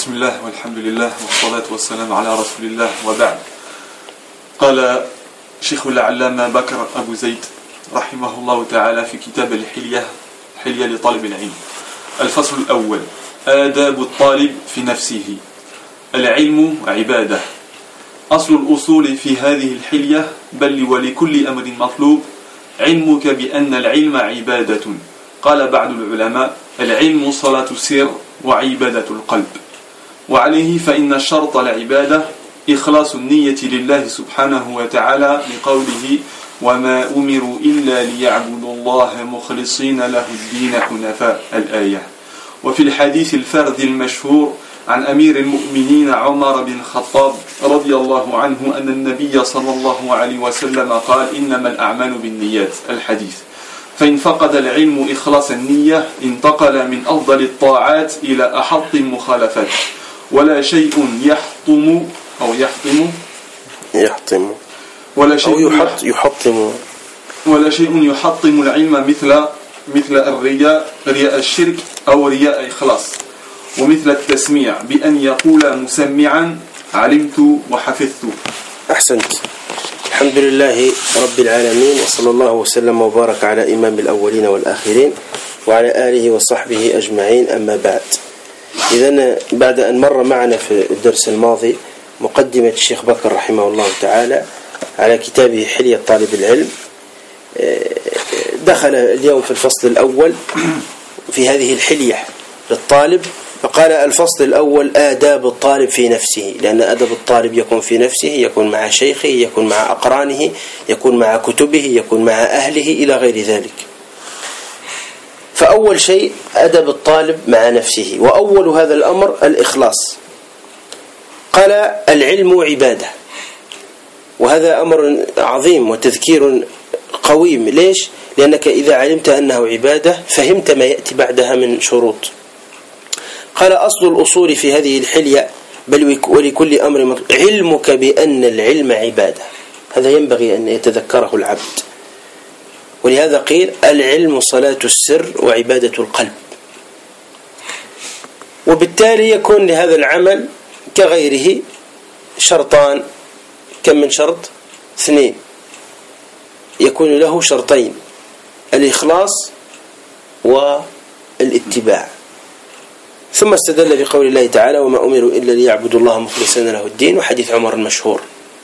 بسم الله والحمد لله والصلاة والسلام على رسول الله وبعد. قال شيخ العلامة بكر أبو زيد رحمه الله تعالى في كتاب حلية لطالب العلم. الفصل الأول: آداب الطالب في نفسه. العلم عبادة. أصل الأصول في هذه الحلية بل ولكل أمر مطلوب علمك بأن العلم عبادة. قال بعض العلماء: العلم صلاة السر وعبادة القلب. وعليه فإن شرط العبادة إخلاص النية لله سبحانه وتعالى لقوله: وما أمروا إلا ليعبدوا الله مخلصين له الدين حنفاء، الآية. وفي الحديث الفرد المشهور عن أمير المؤمنين عمر بن الخطاب رضي الله عنه أن النبي صلى الله عليه وسلم قال: إنما الأعمال بالنيات، الحديث. فإن فقد العلم إخلاص النية انتقل من أفضل الطاعات إلى أحط المخالفات. ولا شيء يحطم العلم مثل الرياء، رياء الشرك أو رياء إخلاص، ومثل التسميع بأن يقول مسمعا: علمت وحفظت. أحسنت. الحمد لله رب العالمين، وصلى الله وسلم وبارك على إمام الأولين والآخرين وعلى آله وصحبه أجمعين. أما بعد، إذن بعد أن مر معنا في الدرس الماضي مقدمة الشيخ بكر رحمه الله تعالى على كتابه حلية طالب العلم، دخل اليوم في الفصل الأول في هذه الحلية للطالب، فقال: الفصل الأول: آداب الطالب في نفسه. لأن أدب الطالب يكون في نفسه، يكون مع شيخه، يكون مع أقرانه، يكون مع كتبه، يكون مع أهله إلى غير ذلك. فأول شيء أدب الطالب مع نفسه، وأول هذا الأمر الإخلاص. قال: العلم عبادة، وهذا أمر عظيم وتذكير قويم. ليش؟ لأنك إذا علمت أنه عبادة فهمت ما يأتي بعدها من شروط. قال: أصل الأصول في هذه الحلية بل ولكل أمر علمك بأن العلم عبادة. هذا ينبغي أن يتذكره العبد، ولهذا قيل: العلم صلاة السر وعبادة القلب. وبالتالي يكون لهذا العمل كغيره شرطان. كم من شرط؟ 2. يكون له شرطين: الإخلاص والاتباع. ثم استدل بقول الله تعالى: وما أمروا إلا ليعبدوا الله مخلصين له الدين، وحديث عمر المشهور.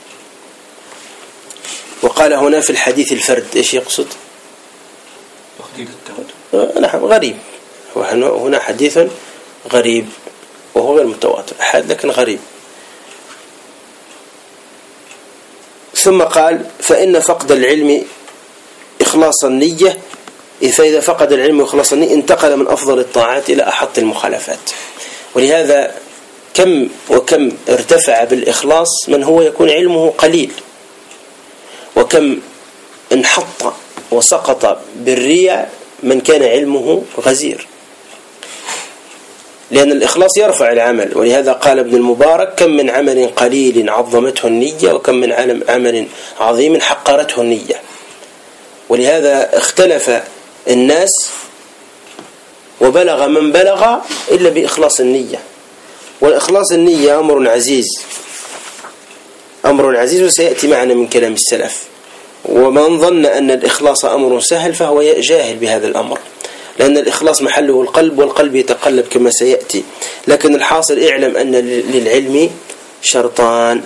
وقال هنا في الحديث الفرد. إيش يقصد؟ نعم، غريب. هنا حديث غريب وهو غير متواتر، أحد لكن غريب. ثم قال: فإن فقد العلم إخلاص النية، فإذا فقد العلم إخلاص النية انتقل من أفضل الطاعات إلى أحط المخالفات. ولهذا كم وكم ارتفع بالإخلاص من هو يكون علمه قليل، وكم انحط وسقط بالرياء من كان علمه غزير. لأن الإخلاص يرفع العمل. ولهذا قال ابن المبارك: كم من عمل قليل عظمته النية، وكم من عمل عظيم حقرته النية. ولهذا اختلف الناس وبلغ من بلغ إلا بإخلاص النية. والإخلاص النية أمر عزيز وسيأتي معنا من كلام السلف. ومن ظن أن الإخلاص أمر سهل فهو جاهل بهذا الأمر، لأن الإخلاص محله القلب، والقلب يتقلب كما سيأتي. لكن الحاصل: اعلم أن للعلم شرطان: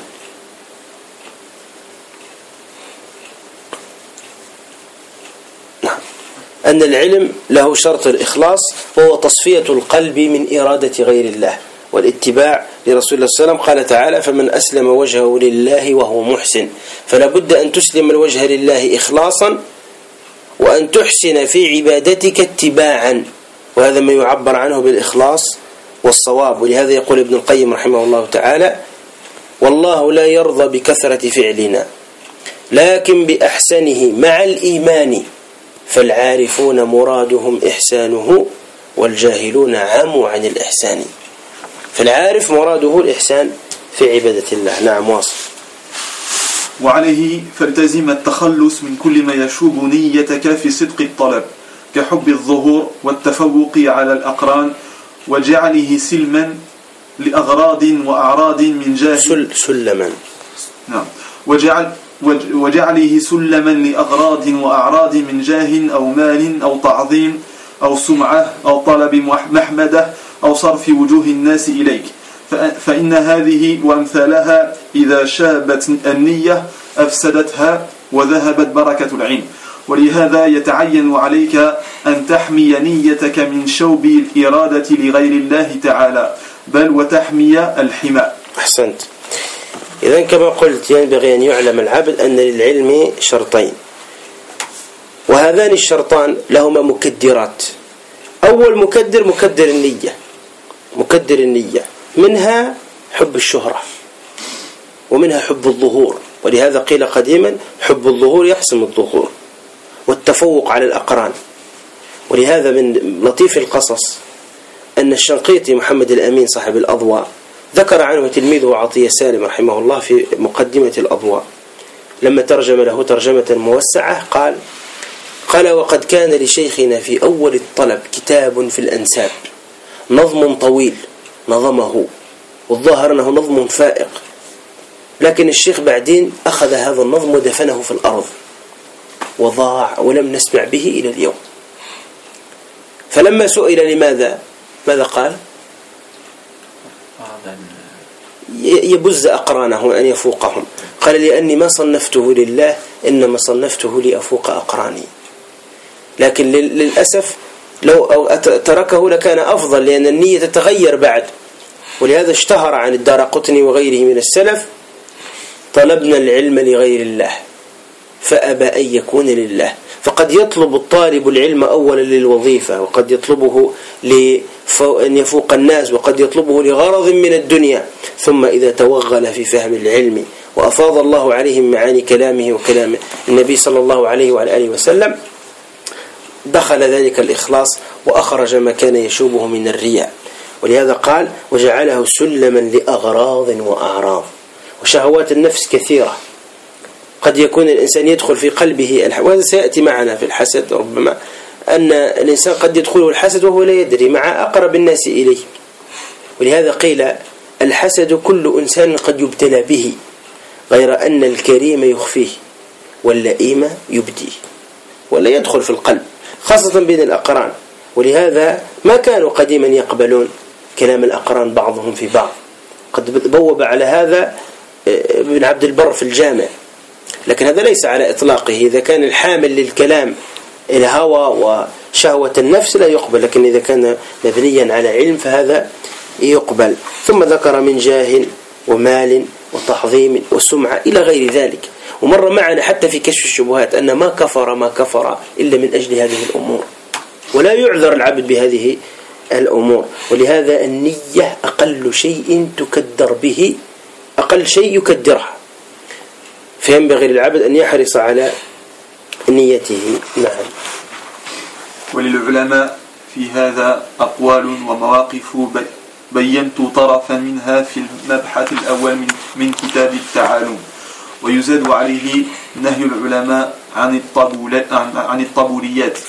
أن العلم له شرط الإخلاص، وهو تصفية القلب من إرادة غير الله، والاتباع لرسول الله صلى الله عليه وسلم. قال تعالى: فمن أسلم وجهه لله وهو محسن. فلا بد أن تسلم الوجه لله إخلاصا، وأن تحسن في عبادتك اتباعا، وهذا ما يعبر عنه بالإخلاص والصواب. ولهذا يقول ابن القيم رحمه الله تعالى: والله لا يرضى بكثرة فعلنا لكن بأحسنه مع الإيمان، فالعارفون مرادهم إحسانه والجاهلون عموا عن الإحسان. فالعارف مراده الإحسان في عبادة الله. نعم، واصل. وعليه فالتزم التخلص من كل ما يشوب نيتك في صدق الطلب، كحب الظهور والتفوق على الأقران وجعله سلما لأغراض وأعراض من جاه سلما. نعم. وجعله سلما لأغراض وأعراض من جاه أو مال أو تعظيم أو سمعة أو طلب محمدة أو صرف وجوه الناس إليك، فإن هذه وأمثالها إذا شابت النية أفسدتها وذهبت بركة العلم. ولهذا يتعين عليك أن تحمي نيتك من شوب الإرادة لغير الله تعالى، بل وتحمي الحمى. أحسنت. إذن كما قلت ينبغي أن يعلم العبد أن للعلم شرطين، وهذان الشرطان لهما مكدرات. أول مكدر النية، مكدر النية، منها حب الشهرة ومنها حب الظهور، ولهذا قيل قديما حب الظهور يحسم الظهور والتفوق على الأقران. ولهذا من لطيف القصص أن الشنقيطي محمد الأمين صاحب الأضواء ذكر عنه تلميذه عطية سالم رحمه الله في مقدمة الأضواء لما ترجم له ترجمة موسعة قال وقد كان لشيخنا في أول الطلب كتاب في الأنساب، نظم طويل نظمه والظاهر أنه نظم فائق، لكن الشيخ بعدين أخذ هذا النظم ودفنه في الأرض وضاع ولم نسمع به إلى اليوم. فلما سئل لماذا ماذا قال؟ يبز أقرانه أن يفوقهم. قال لأني ما صنفته لله، إنما صنفته لأفوق أقراني. لكن للأسف لو تركه لكان أفضل، لأن النية تتغير بعد. ولهذا اشتهر عن الدارقطني وغيره من السلف طلبنا العلم لغير الله فأبى أن يكون لله. فقد يطلب الطالب العلم أولا للوظيفة، وقد يطلبه لأن يفوق الناس، وقد يطلبه لغرض من الدنيا، ثم إذا توغل في فهم العلم وأفاض الله عليهم معاني كلامه وكلام النبي صلى الله عليه وعلى آله وسلم دخل ذلك الإخلاص وأخرج ما كان يشوبه من الرياء. ولهذا قال وجعله سلما لأغراض وأعراض. وشهوات النفس كثيرة، قد يكون الإنسان يدخل في قلبه وهذا سيأتي معنا في الحسد ربما، أن الإنسان قد يدخله الحسد وهو لا يدري مع أقرب الناس إليه. ولهذا قيل الحسد كل إنسان قد يبتلى به، غير أن الكريم يخفيه واللئيم يبديه ولا يدخل في القلب، خاصة بين الأقران. ولهذا ما كانوا قديما يقبلون كلام الأقران بعضهم في بعض. قد بوب على هذا ابن عبد البر في الجامع، لكن هذا ليس على إطلاقه. إذا كان الحامل للكلام الهوى وشهوة النفس لا يقبل، لكن إذا كان مبنيا على علم فهذا يقبل. ثم ذكر من جاه ومال وتعظيم والسمعة إلى غير ذلك. ومر معنا حتى في كشف الشبهات أن ما كفر إلا من أجل هذه الأمور، ولا يعذر العبد بهذه الأمور. ولهذا النية أقل شيء تكدر به، أقل شيء يكدرها، فينبغي للعبد أن يحرص على نيته. نعم. وللعلماء في هذا أقوال ومواقف بينت طرفا منها في المبحث الأول من كتاب التعالم. ويزاد عليه نهي العلماء عن الطبوليات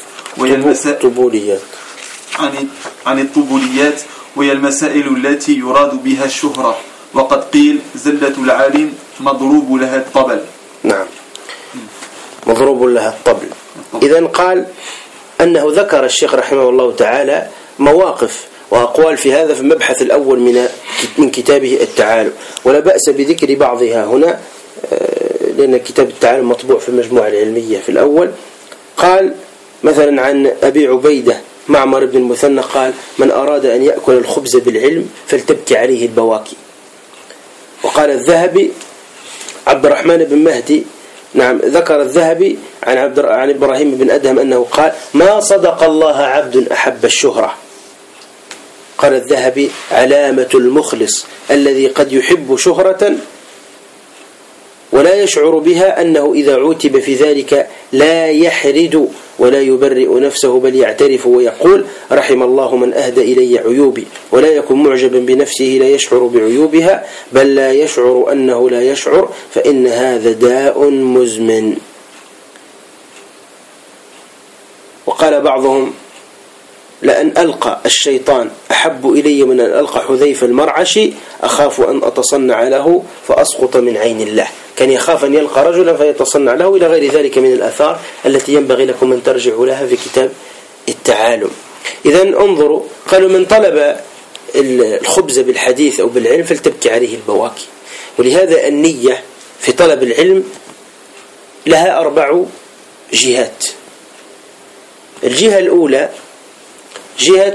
وهي المسائل التي يراد بها الشهرة. وقد قيل زلة العالم مضروب لها الطبل. نعم، مضروب لها الطبل. إذن قال أنه ذكر الشيخ رحمه الله تعالى مواقف وأقوال في هذا في المبحث الأول من كتابه التعالم، ولا بأس بذكر بعضها هنا لأن كتاب التعالم مطبوع في المجموعة العلمية في الأول. قال مثلا عن أبي عبيدة معمر بن المثنى قال من أراد أن يأكل الخبز بالعلم فلتبكي عليه البواكي. وقال الذهبي عبد الرحمن بن مهدي، نعم، ذكر الذهبي عن إبراهيم بن أدهم أنه قال ما صدق الله عبد أحب الشهرة. قال الذهبي علامة المخلص الذي قد يحب شهرة ولا يشعر بها أنه إذا عوتب في ذلك لا يحرد ولا يبرئ نفسه، بل يعترف ويقول رحم الله من أهدى إلي عيوبي، ولا يكون معجبا بنفسه لا يشعر بعيوبها، بل لا يشعر أنه لا يشعر، فإن هذا داء مزمن. وقال بعضهم لأن ألقى الشيطان أحب إلي من أن ألقى حذيفة المرعشي، أخاف أن أتصنع له فأسقط من عين الله. كان يخاف أن يلقى رجلا فيتصنع له، إلى غير ذلك من الآثار التي ينبغي لكم أن ترجعوا لها في كتاب التعالم. إذن انظروا، قالوا من طلب الخبز بالحديث أو بالعلم فلتبكي عليه البواكي. ولهذا النية في طلب العلم لها 4 جهات. الجهة الأولى جهة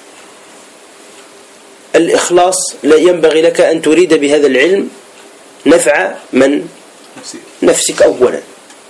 الإخلاص، لا ينبغي لك أن تريد بهذا العلم نفع من؟ نفسك أولا.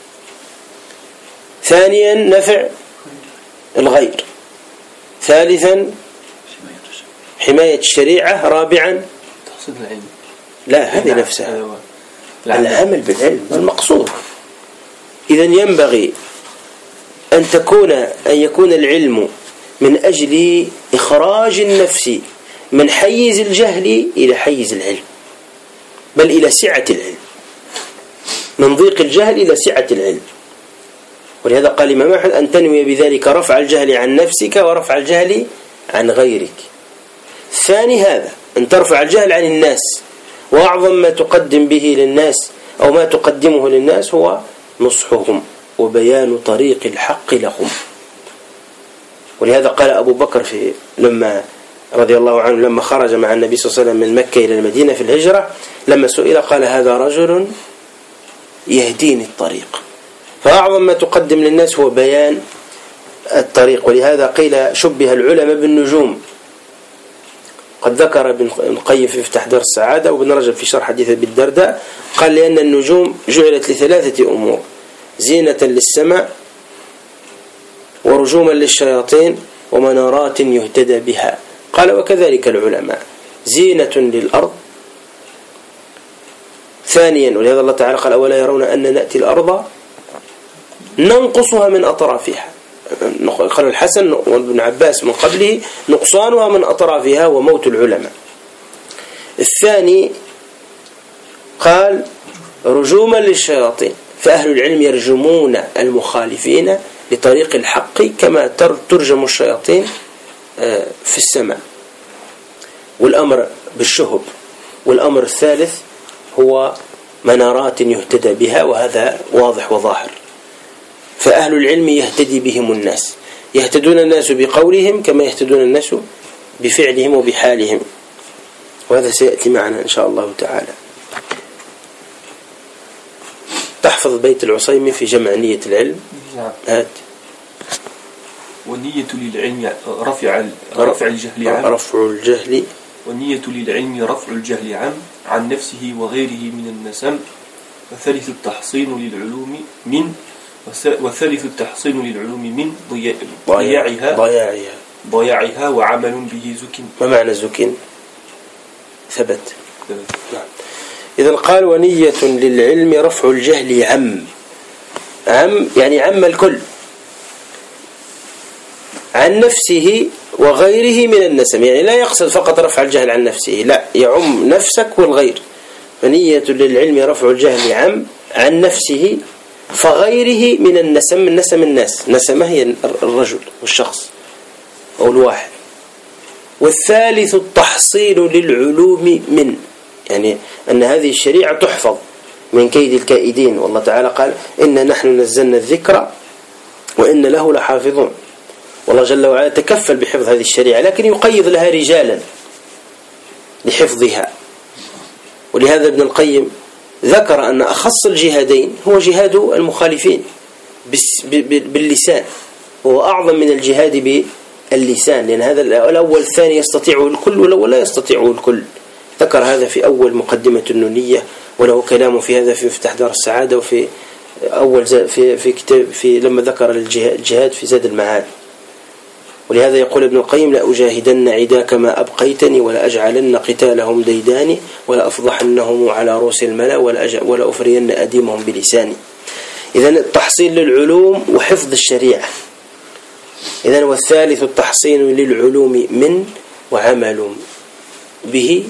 ثانيا نفع الغير. ثالثا حماية الشريعة. رابعا تحصيل العلم. لا، هذه نفسها العمل بالعلم المقصود. إذن ينبغي أن يكون العلم من أجل إخراج النفس من حيز الجهل إلى حيز العلم، بل إلى سعة العلم، من ضيق الجهل إلى سعة العلم. ولهذا قال الإمام أحمد أن تنوي بذلك رفع الجهل عن نفسك ورفع الجهل عن غيرك. الثاني هذا أن ترفع الجهل عن الناس، وأعظم ما تقدم به للناس أو ما تقدمه للناس هو نصحهم وبيان طريق الحق لهم. ولهذا قال أبو بكر لما رضي الله عنه لما خرج مع النبي صلى الله عليه وسلم من مكة إلى المدينة في الهجرة، لما سئل قال هذا رجل يهديني الطريق. فأعظم ما تقدم للناس هو بيان الطريق. ولهذا قيل شبه العلماء بالنجوم. قد ذكر ابن القيم في مفتاح دار السعادة وابن رجب في شرح حديث أبي الدرداء، قال لأن النجوم جعلت ل3 أمور: زينة للسماء، ورجوما للشياطين، ومنارات يهتدى بها. قال وكذلك العلماء زينة للأرض. ثانيا ولهذا الله تعالى قال أولا يرون أن نأتي الأرض ننقصها من أطرافها. قال الحسن وابن عباس من قبله نقصانها من أطرافها وموت العلماء. الثاني قال رجوما للشياطين، فأهل العلم يرجمون المخالفين لطريق الحق كما ترجم الشياطين في السماء. والأمر بالشهب. والأمر الثالث هو منارات يهتدى بها، وهذا واضح وظاهر. فأهل العلم يهتدي بهم الناس، يهتدون الناس بقولهم كما يهتدون الناس بفعلهم وبحالهم، وهذا سيأتي معنا إن شاء الله تعالى. تحفظ بيت العصيمي في جمع نية العلم. هات والنية للعلم رفع الجهل عن رفع الجهل. والنية للعلم رفع الجهل عن نفسه وغيره من النسم. والثالث التحصين للعلوم من ضياعها وعمل به زكٍ. ما معنى زكٍ؟ ثبت. إذن قال ونية للعلم رفع الجهل عم يعني عم الكل، عن نفسه وغيره من النسم. يعني لا يقصد فقط رفع الجهل عن نفسه، لا، يعم نفسك والغير. فنية للعلم رفع الجهل عن نفسه فغيره من النسم. من نسم الناس، نسمه هي الرجل والشخص أو الواحد. والثالث التحصيل للعلوم من، يعني أن هذه الشريعة تحفظ من كيد الكائدين. والله تعالى قال إنا نحن نزلنا الذكر وإن له لحافظون. والله جل وعلا تكفل بحفظ هذه الشريعة، لكن يقيض لها رجالا لحفظها. ولهذا ابن القيم ذكر أن أخص الجهادين هو جهاد المخالفين باللسان، وهو أعظم من الجهاد باللسان، لأن هذا الأول الثاني يستطيعه الكل والأول لا يستطيعه الكل. ذكر هذا في أول مقدمة النونية، وله كلام في هذا في مفتاح دار السعادة، وفي أول في كتاب لما ذكر الجهاد في زاد المعاد. ولهذا يقول ابن القيم لا أجاهدن عداك ما أبقيتني ولا أجعلن قتالهم ديداني ولا أفضحنهم على رؤوس الملا ولا أفرين أديمهم بلساني. إذن التحصيل للعلوم وحفظ الشريعة. إذن والثالث التحصين للعلوم من وعمل به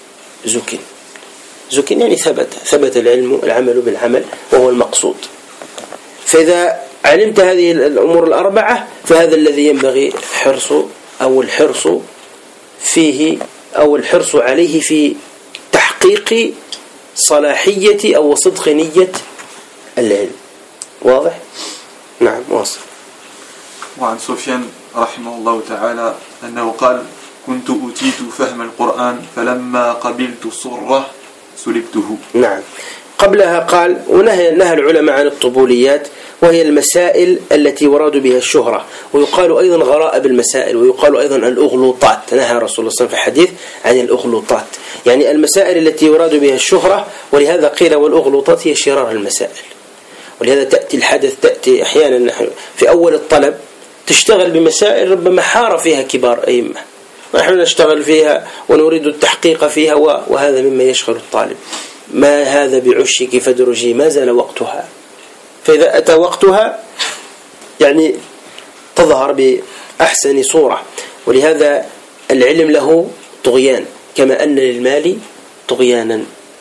زك يعني ثبت العمل بالعمل وهو المقصود. فإذا علمت هذه الأمور الأربعة فهذا الذي ينبغي حرص أو الحرص فيه أو الحرص عليه في تحقيق صلاحية أو صدق نية العلم. واضح؟ نعم واصل. وعن سفيان رحمه الله تعالى أنه قال: كنت أوتيت فهم القرآن فلما قبلت الصرة سلبته. نعم. قبلها قال ونهى العلماء عن الطبوليات، وهي المسائل التي ورادوا بها الشهرة، ويقال أيضا غرائب المسائل، ويقال أيضا الأغلوطات. نهى رسول الله صلى الله عليه وسلم في حديث عن الأغلوطات، يعني المسائل التي يراد بها الشهرة. ولهذا قيل والأغلوطات هي شرار المسائل. ولهذا تأتي أحيانا في أول الطلب تشتغل بمسائل ربما حار فيها كبار أئمة، ونحن نشتغل فيها ونريد التحقيق فيها، وهذا مما يشغل الطالب. ما هذا بعشك فدرجي ما زال وقتها، فإذا أتى وقتها يعني تظهر بأحسن صورة. ولهذا العلم له طغيان، كما أن للمال طغيانا.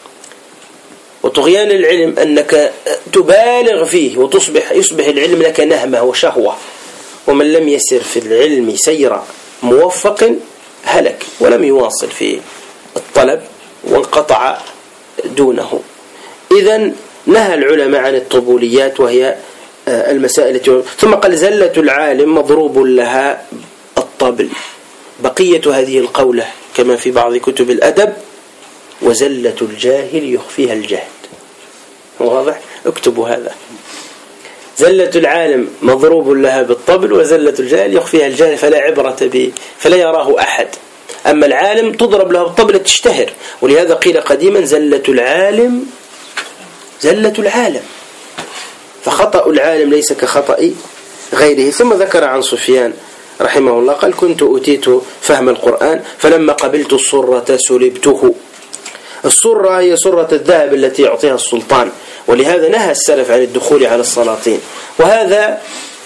وطغيان العلم أنك تبالغ فيه يصبح العلم لك نهمة وشهوة، ومن لم يسر في العلم سير موفق هلك ولم يواصل في الطلب وانقطع دونه. إذن نهى العلماء عن الطبوليات، وهي المسائل ثم قال: زلة العالم مضروب لها الطبل. بقية هذه القولة كما في بعض كتب الأدب: وزلة الجاهل يخفيها الجهد. واضح؟ اكتبوا هذا: زلة العالم مضروب لها بالطبل، وزلة الجاهل يخفيها الجهل فلا عبرة به فلا يراه أحد. أما العالم تضرب له بالطبل تشتهر، ولهذا قيل قديما: زلة العالم زلة العالم، فخطأ العالم ليس كخطأ غيره. ثم ذكر عن سفيان رحمه الله قال: كنت أوتيت فهم القرآن فلما قبلت الصرة سلبته. الصرة هي صرة الذهب التي يعطيها السلطان، ولهذا نهى السلف عن الدخول على السلاطين، وهذا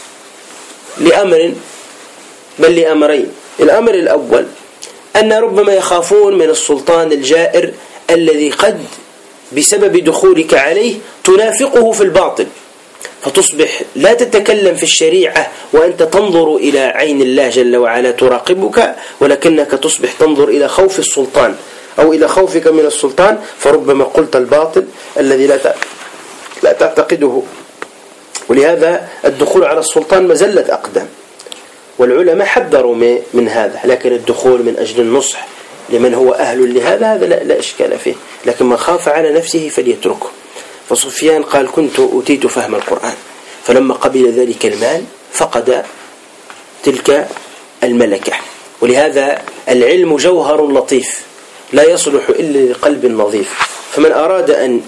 لأمرين. الأمر الأول أن ربما يخافون من السلطان الجائر الذي قد بسبب دخولك عليه تنافقه في الباطل، فتصبح لا تتكلم في الشريعة وأنت تنظر إلى عين الله جل وعلا تراقبك، ولكنك تصبح تنظر إلى خوف السلطان أو إلى خوفك من السلطان، فربما قلت الباطل الذي لا تعتقده. ولهذا الدخول على السلطان مزلة أقدام، والعلماء حذروا من هذا. لكن الدخول من أجل النصح لمن هو أهل لهذا هذا لا إشكال فيه، لكن من خاف على نفسه فليتركه. فسفيان قال: كنت أوتيت فهم القرآن فلما قبل ذلك المال فقد تلك الملكة. ولهذا العلم جوهر لطيف لا يصلح إلا لقلب نظيف، فمن أراد أن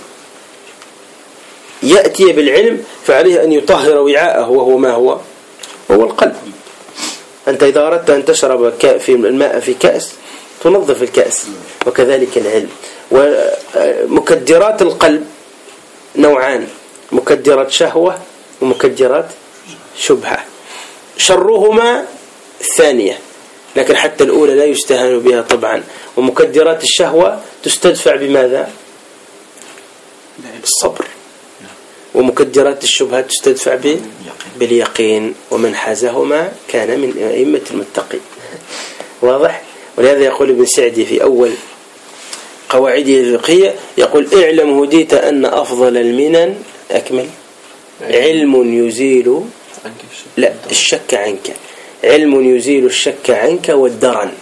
يأتي بالعلم فعليه أن يطهر وعاءه، وهو ما هو القلب. أنت إذا أردت أن تشرب في الماء في كأس تنظف الكأس، وكذلك العلم. ومكدرات القلب نوعان: مكدرات شهوة ومكدرات شبهة. شرهما الثانية، لكن حتى الأولى لا يستهان بها طبعا. ومكدرات الشهوة تستدفع بماذا؟ بالصبر. ومكدرات الشبهة تستدفع باليقين، ومن حازهما كان من أئمة المتقين. واضح؟ ولهذا يقول ابن سعدي في أول قواعده الفقهية يقول: اعلم هديت أن أفضل المنن أكمل علم يزيل الشك عنك، علم يزيل الشك عنك والدرن.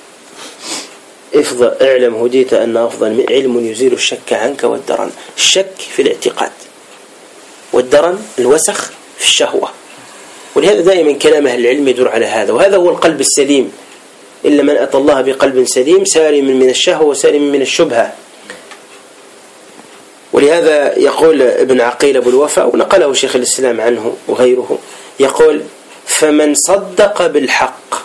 اعلم هديت أن أفضل علم يزيل الشك عنك والدرن. الشك في الاعتقاد، والدرن الوسخ في الشهوة. ولهذا دائما كلام أهل العلم يدور على هذا، وهذا هو القلب السليم. إلا من أتى الله بقلب سليم سالم من الشهوة وسالم من الشبهة. ولهذا يقول ابن عقيل أبو الوفاء، ونقله شيخ الإسلام عنه وغيره، يقول: فمن صدق بالحق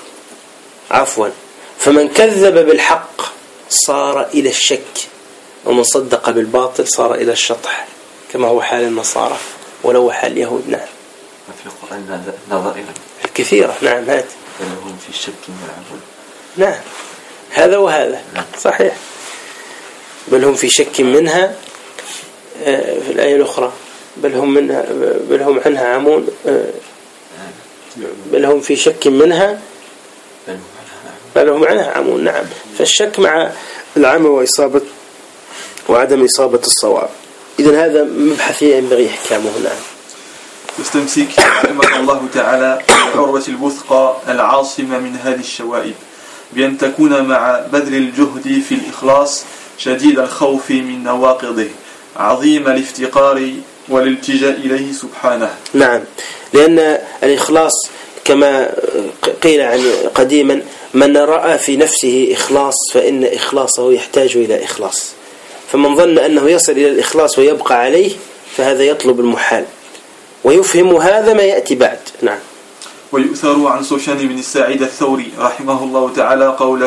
فمن كذب بالحق صار إلى الشك، ومن صدق بالباطل صار إلى الشطح، كما هو حال النصارى ولو حال اليهود. نعم. في القرآن نظائر كثيرة. نعم. هات هم في شك يلعبون. نعم، هذا وهذا صحيح. بل هم في شك منها في الآية الأخرى، بل هم عنها عمون، بل هم في شك منها قال له معناه عام. نعم، فالشك مع العمى وعدم إصابة الصواب. إذن هذا مبحث ينبغي إحكامه. نعم. يستمسك رحمه الله تعالى بالعروة الوثقى العاصمة من هذه الشوائب، بأن تكون مع بذل الجهد في الإخلاص شديد الخوف من نواقضه، عظيم الافتقار والالتجاء إليه سبحانه. نعم، لأن الإخلاص كما قيل عن قديما: من رأى في نفسه إخلاص فإن إخلاصه يحتاج إلى إخلاص. فمن ظن أنه يصل إلى الإخلاص ويبقى عليه فهذا يطلب المحال، ويفهم هذا ما يأتي بعد. نعم. ويؤثر عن سفيان بن الساعد الثوري رحمه الله تعالى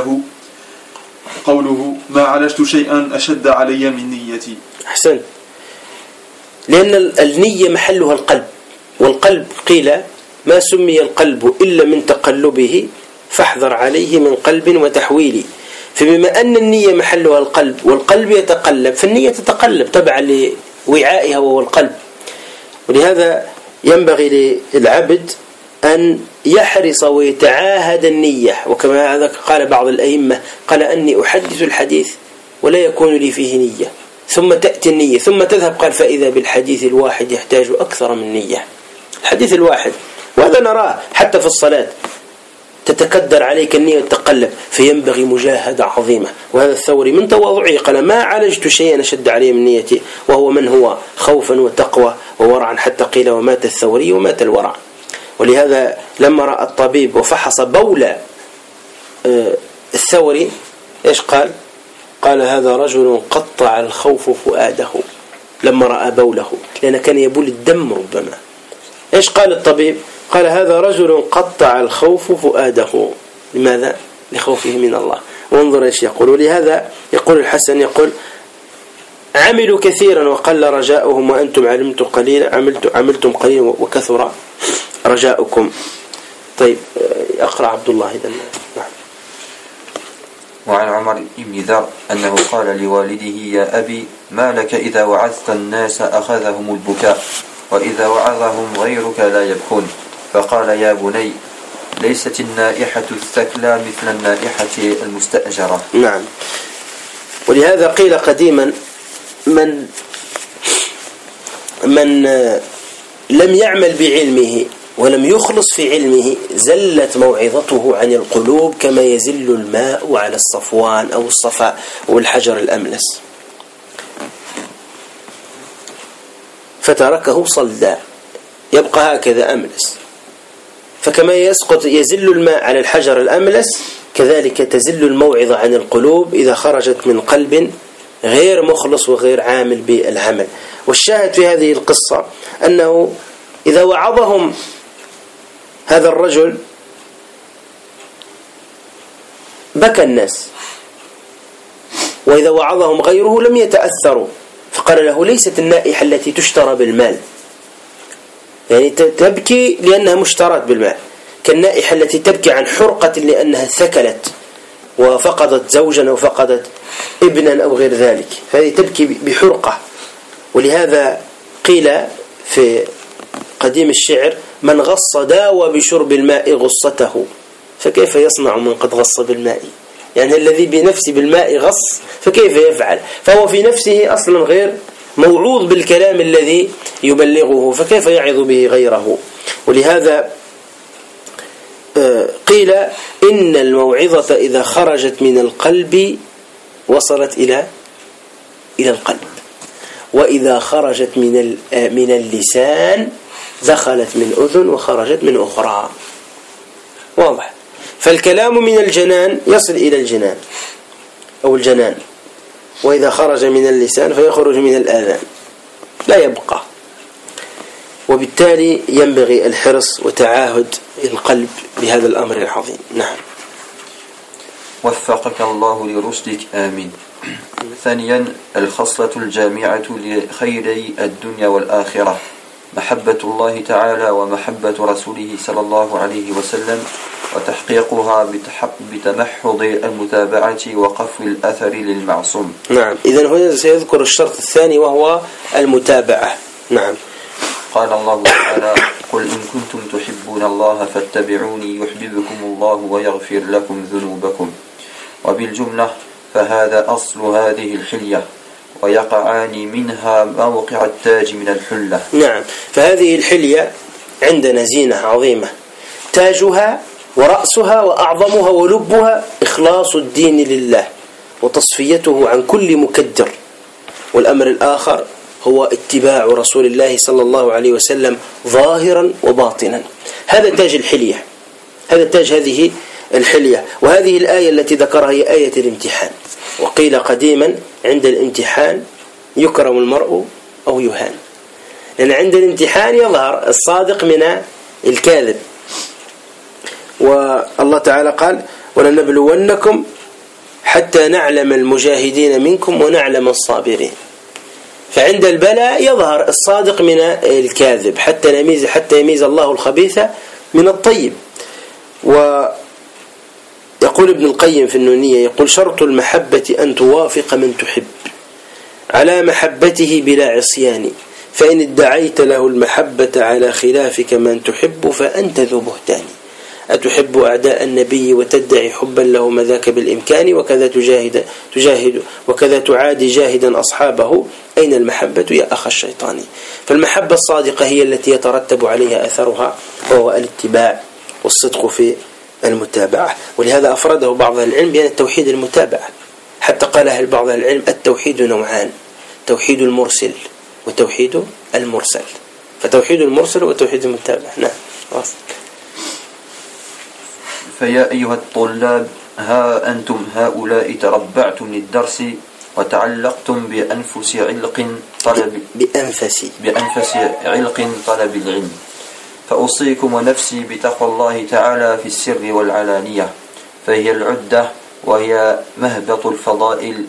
قوله: ما عالجت شيئا أشد علي من نيتي. أحسن، لأن النية محلها القلب، والقلب قيل ما سمي القلب إلا من تقلبه فاحذر عليه من قلب وتحويل. فبما أن النية محلها القلب والقلب يتقلب، فالنية تتقلب تبعا لوعائها وهو القلب. ولهذا ينبغي للعبد أن يحرص ويتعاهد النية. وكما هذا قال بعض الأئمة، قال: أني أحدث الحديث ولا يكون لي فيه نية، ثم تأتي النية ثم تذهب. قال: فإذا بالحديث الواحد يحتاج أكثر من نية. الحديث الواحد، وهذا نراه حتى في الصلاة، تتكدر عليك النية وتتقلب، فينبغي مجاهدة عظيمة. وهذا الثوري من تواضعه قال: ما عالجت شيئا أشد علي من نيتي، وهو من هو خوفا وتقوى وورعا، حتى قيل: ومات الثوري ومات الورع. ولهذا لما رأى الطبيب وفحص بول الثوري إيش قال؟ قال: هذا رجل قطع الخوف فؤاده. لما رأى بوله، لأن كان يبول الدم ربما. إيش قال الطبيب؟ قال: هذا رجل قطع الخوف فؤاده. لماذا؟ لخوفه من الله. وانظر إيش يقول. ولهذا يقول الحسن، يقول: عملوا كثيرا وقل رجاؤهم، وأنتم عملتم قليلا وكثر رجاؤكم. طيب، أقرأ عبد الله إذن. نعم. وعن عمر بن ذر أنه قال لوالده: يا أبي، ما لك إذا وعظت الناس أخذهم البكاء، وإذا وعظهم غيرك لا يبكون؟ فقال: يا بني، ليست النائحة الثكلى مثل النائحة المستأجرة. نعم. ولهذا قيل قديما: من لم يعمل بعلمه ولم يخلص في علمه زلت موعظته عن القلوب كما يزل الماء على الصفوان أو الصفا والحجر الأملس، فتركه صلدا يبقى هكذا أملس. فكما يزل الماء على الحجر الأملس، كذلك تزل الموعظة عن القلوب إذا خرجت من قلب غير مخلص وغير عامل بالعمل. والشاهد في هذه القصة أنه إذا وعظهم هذا الرجل بكى الناس، وإذا وعظهم غيره لم يتأثروا. فقال له: ليست النائحة التي تشترى بالمال، يعني تبكي لأنها مشترات بالمال، كالنائحة التي تبكي عن حرقة لأنها ثكلت وفقدت زوجا أو فقدت ابنا أو غير ذلك، فهذه تبكي بحرقة. ولهذا قيل في قديم الشعر: من غص داوى بشرب الماء غصته، فكيف يصنع من قد غص بالماء؟ يعني الذي بنفسه بالماء غص فكيف يفعل؟ فهو في نفسه أصلا غير موعوظ بالكلام الذي يبلغه، فكيف يعظ به غيره؟ ولهذا قيل: إن الموعظة إذا خرجت من القلب وصلت إلى القلب، وإذا خرجت من اللسان دخلت من أذن وخرجت من أخرى. واضح؟ فالكلام من الجنان يصل إلى الجنان أو الجنان، وإذا خرج من اللسان فيخرج من الآذان لا يبقى. وبالتالي ينبغي الحرص وتعاهد القلب بهذا الأمر العظيم. نعم. وفقك الله لرشدك، آمين. ثانيا، الخصلة الجامعة لخيري الدنيا والآخرة: محبة الله تعالى ومحبة رسوله صلى الله عليه وسلم، وتحقيقها بتمحض المتابعة وقفو الأثر للمعصوم. نعم. إذن هنا سيذكر الشرط الثاني وهو المتابعة. نعم. قال الله تعالى: قل إن كنتم تحبون الله فاتبعوني يحببكم الله ويغفر لكم ذنوبكم. وبالجملة فهذا أصل هذه الحلية، ويقعان منها موقع التاج من الحلة. نعم، فهذه الحلية عندنا زينة عظيمة، تاجها ورأسها وأعظمها ولبها إخلاص الدين لله وتصفيته عن كل مكدر. والأمر الآخر هو اتباع رسول الله صلى الله عليه وسلم ظاهرا وباطنا. هذا تاج الحلية، هذا تاج هذه الحلية. وهذه الآية التي ذكرها هي آية الامتحان. وقيل قديما عند الامتحان يكرم المرء أو يهان، لأن عند الامتحان يظهر الصادق من الكاذب. والله تعالى قال: ولنبلونكم حتى نعلم المجاهدين منكم ونعلم الصابرين. فعند البلاء يظهر الصادق من الكاذب حتى يميز الله الخبيث من الطيب. ويقول ابن القيم في النونية، يقول: شرط المحبة أن توافق من تحب على محبته بلا عصيان، فإن ادعيت له المحبة على خلافك من تحب فأنت ذو بهتان. أتحب أعداء النبي وتدعي حبا لهم ذاك بالإمكان، وكذا تعادي جاهدا أصحابه، أين المحبة يا أخ الشيطان؟ فالمحبة الصادقة هي التي يترتب عليها أثرها، وهو الاتباع والصدق في المتابعة. ولهذا أفرده بعض العلم بأن التوحيد المتابعة، حتى قال أهل بعض العلم: التوحيد نوعان، توحيد المرسل وتوحيد المرسل. فتوحيد المرسل وتوحيد المتابعة. نعم. فيا أيها الطلاب، ها أنتم هؤلاء تربعتم للدرس وتعلقتم بأنفس علق طلب العلم، فأوصيكم ونفسي بتقوى الله تعالى في السر والعلانية، فهي العدة، وهي مهبط الفضائل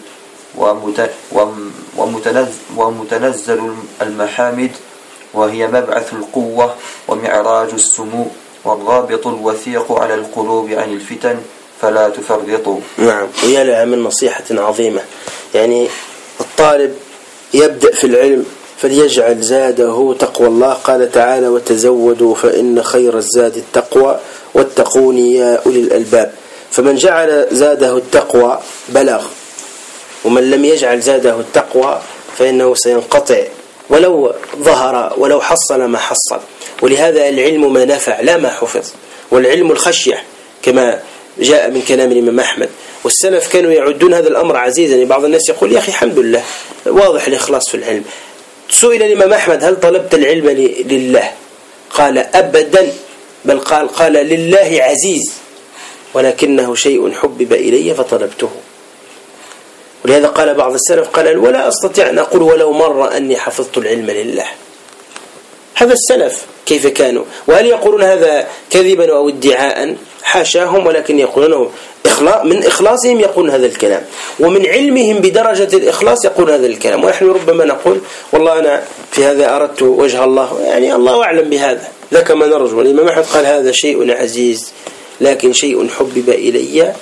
ومتنزل المحامد، وهي مبعث القوة ومعراج السمو، والرابط الوثيق على القلوب عن الفتن، فلا تفرطوا. نعم، ويا لها من نصيحة عظيمة. يعني الطالب يبدأ في العلم فليجعل زاده تقوى الله. قال تعالى: وتزودوا فإن خير الزاد التقوى واتقوني يا أولي الألباب. فمن جعل زاده التقوى بلغ، ومن لم يجعل زاده التقوى فإنه سينقطع ولو ظهر ولو حصل ما حصل. ولهذا العلم ما نفع لا ما حفظ، والعلم الخشية كما جاء من كلام الإمام أحمد. والسلف كانوا يعدون هذا الأمر عزيزا. يعني بعض الناس يقول: يا أخي الحمد لله واضح الإخلاص في العلم. سئل الإمام أحمد: هل طلبت العلم لله؟ قال: أبدا، بل قال لله عزيز، ولكنه شيء حبب إلي فطلبته. ولهذا قال بعض السلف: قال: ولا أستطيع أن أقول ولو مرة أني حفظت العلم لله. هذا السلف كيف كانوا؟ وهل يقولون هذا كذبا أو ادعاء؟ حاشاهم، ولكن يقولونه من إخلاصهم يقولون هذا الكلام، ومن علمهم بدرجة الإخلاص يقول هذا الكلام. ونحن ربما نقول: والله أنا في هذا أردت وجه الله، يعني الله أعلم بهذا، ذاك ما نرجو. والإمام أحمد قال: هذا شيء عزيز، لكن شيء حبب إلي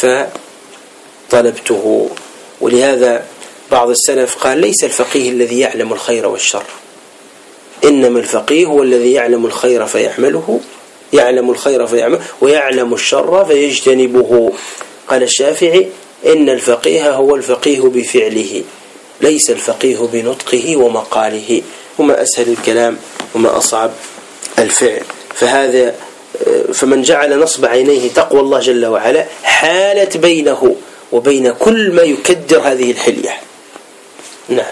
فطلبته. ولهذا بعض السلف قال: ليس الفقيه الذي يعلم الخير والشر، إنما الفقيه هو الذي يعلم الخير فيعمله، ويعلم الشر فيجتنبه. قال الشافعي: إن الفقيه هو الفقيه بفعله، ليس الفقيه بنطقه ومقاله. وما أسهل الكلام وما أصعب الفعل. فمن جعل نصب عينيه تقوى الله جل وعلا حالت بينه وبين كل ما يكدر هذه الحلية. نعم.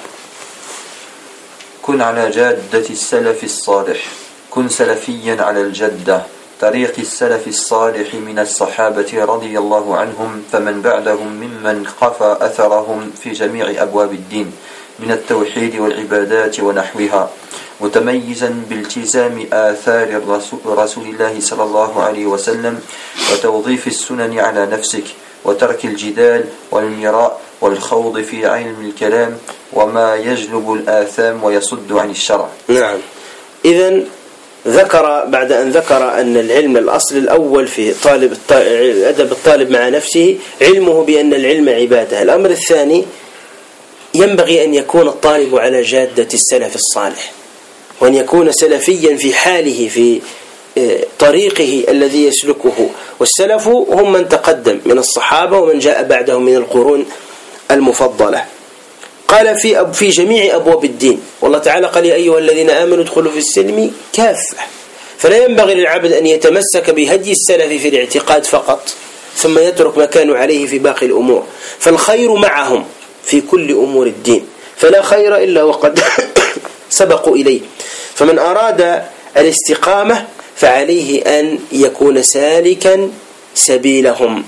كن على جادة السلف الصالح، كن سلفيا على الجدة، طريق السلف الصالح من الصحابة رضي الله عنهم، فمن بعدهم ممن قفى أثرهم في جميع أبواب الدين من التوحيد والعبادات ونحوها، متميزا بالتزام آثار رسول الله صلى الله عليه وسلم، وتوظيف السنن على نفسك، وترك الجدال والمراء والخوض في علم الكلام وما يجلب الآثام ويصد عن الشرع. نعم. إذن بعد أن ذكر أن العلم الأصل الأول في أدب الطالب مع نفسه علمه بأن العلم عبادة. الأمر الثاني: ينبغي أن يكون الطالب على جادة السلف الصالح، وأن يكون سلفيا في حاله في طريقه الذي يسلكه. والسلف هم من تقدم من الصحابة ومن جاء بعدهم من القرون المفضلة. قال في جميع أبواب الدين، والله تعالى قال يا أيها الذين آمنوا ادخلوا في السلم كافة. فلا ينبغي للعبد أن يتمسك بهدي السلف في الاعتقاد فقط ثم يترك ما كانوا عليه في باقي الأمور، فالخير معهم في كل أمور الدين، فلا خير إلا وقد سبقوا إليه. فمن أراد الاستقامة فعليه أن يكون سالكا سبيلهم.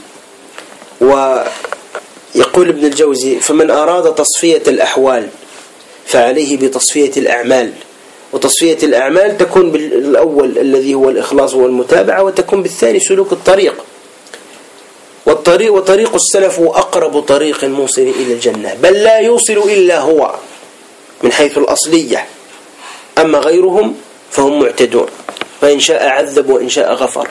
ويقول ابن الجوزي فمن أراد تصفية الأحوال فعليه بتصفية الأعمال، وتصفية الأعمال تكون بالأول الذي هو الإخلاص والمتابعة، وتكون بالثاني سلوك الطريق. وطريق السلف هو أقرب طريق موصل إلى الجنة، بل لا يوصل إلا هو من حيث الأصلية، أما غيرهم فهم معتدون، فإن شاء عذب وإن شاء غفر.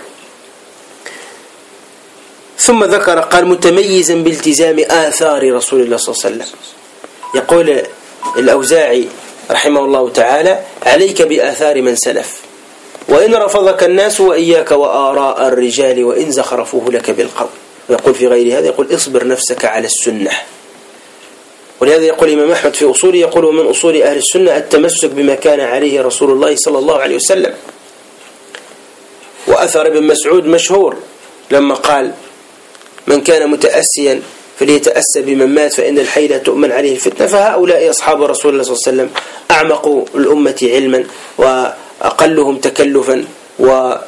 ثم ذكر قال متميزا بالتزام آثار رسول الله صلى الله عليه وسلم. يقول الأوزاعي رحمه الله تعالى عليك بآثار من سلف، وإن رفضك الناس وإياك وآراء الرجال وإن زخرفوه لك بالقول. ويقول في غير هذا يقول اصبر نفسك على السنة. ولهذا يقول الإمام أحمد في أصوله يقول ومن أصول أهل السنة التمسك بما كان عليه رسول الله صلى الله عليه وسلم. وأثر ابن مسعود مشهور لما قال من كان متأسيا فليتأسى بمن مات فإن الحي لا تؤمن عليه الفتنة. فهؤلاء أصحاب رسول الله صلى الله عليه وسلم أعمقوا الأمة علما وأقلهم تكلفا وإلى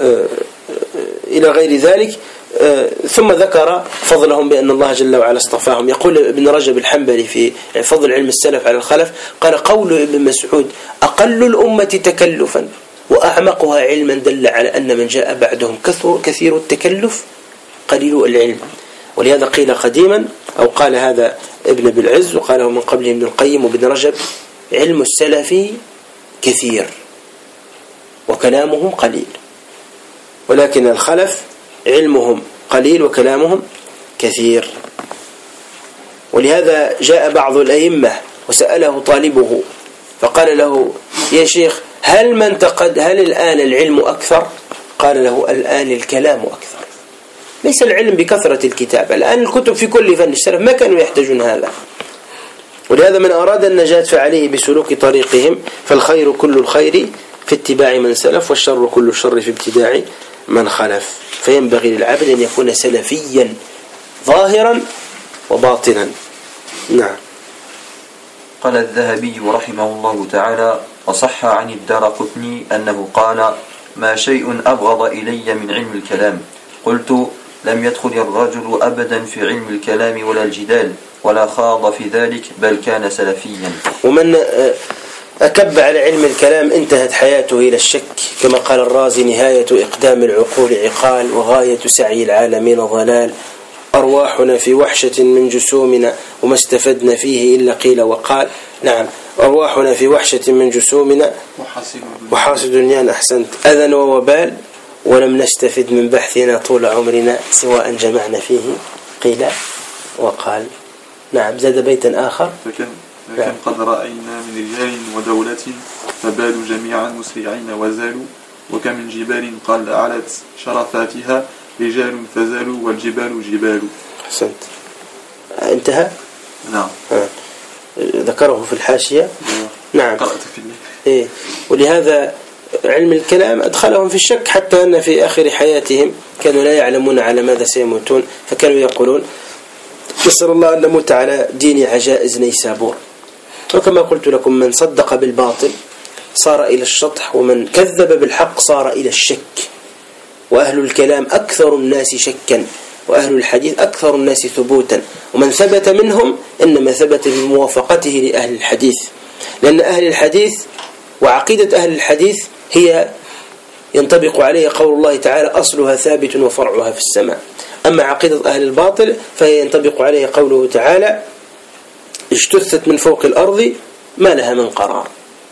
غير ذلك. ثم ذكر فضلهم بأن الله جل وعلا اصطفاهم. يقول ابن رجب الحنبلي في فضل علم السلف على الخلف قال قول ابن مسعود أقل الأمة تكلفا وأعمقها علما دل على أن من جاء بعدهم كثير التكلف قليل العلم. ولهذا قيل قديما أو قال هذا ابن بالعز وقاله من قبله ابن القيم وابن رجب علم السلف كثير وكلامهم قليل، ولكن الخلف علمهم قليل وكلامهم كثير. ولهذا جاء بعض الأئمة وسأله طالبه فقال له يا شيخ هل الآن العلم أكثر؟ قال له الآن الكلام أكثر، ليس العلم بكثرة الكتاب، الآن الكتب في كل فن. السلف ما كانوا يحتاجون هذا. ولهذا من أراد النجاة فعليه بسلوك طريقهم، فالخير كل الخير في اتباع من سلف والشر كل الشر في ابتداع من خلف. فينبغي للعبد أن يكون سلفيا ظاهرا وباطنا. نعم. قال الذهبي رحمه الله تعالى وصح عن الدارقطني أنه قال ما شيء أبغض إلي من علم الكلام. قلت لم يدخل الرجل أبدا في علم الكلام ولا الجدال ولا خاض في ذلك بل كان سلفيا. ومن أكب على علم الكلام انتهت حياته إلى الشك، كما قال الرازي نهاية إقدام العقول عقال وغاية سعي العالمين ضلال. أرواحنا في وحشة من جسومنا وما استفدنا فيه إلا قيل وقال. نعم، أرواحنا في وحشة من جسومنا وحاسد دنيانا أحسنت أذى ووبال ولم نستفد من بحثنا طول عمرنا سواء جمعنا فيه قيل وقال. نعم. زاد بيتا آخر لكن قد رأينا من رجال ودولة فبالوا جميعا مسرعين وزالوا وكم من جبال قال أعلت شرفاتها رجال فزالوا والجبال جبال. أحسنت. انتهى. نعم. ذكره في الحاشية. نعم. قرأت في الله. ولهذا علم الكلام أدخلهم في الشك، حتى أن في آخر حياتهم كانوا لا يعلمون على ماذا سيموتون، فكانوا يقولون نسأل الله أن نموت على دين عجائز نيسابور. وكما قلت لكم من صدق بالباطل صار إلى الشطح، ومن كذب بالحق صار إلى الشك. وأهل الكلام أكثر الناس شكا وأهل الحديث أكثر الناس ثبوتا، ومن ثبت منهم إنما ثبت بموافقته لأهل الحديث، لأن أهل الحديث وعقيدة أهل الحديث هي ينطبق عليه قول الله تعالى أصلها ثابت وفرعها في السماء. أما عقيدة أهل الباطل فهي ينطبق عليه قوله تعالى اجتثت من فوق الأرض ما لها من قرار.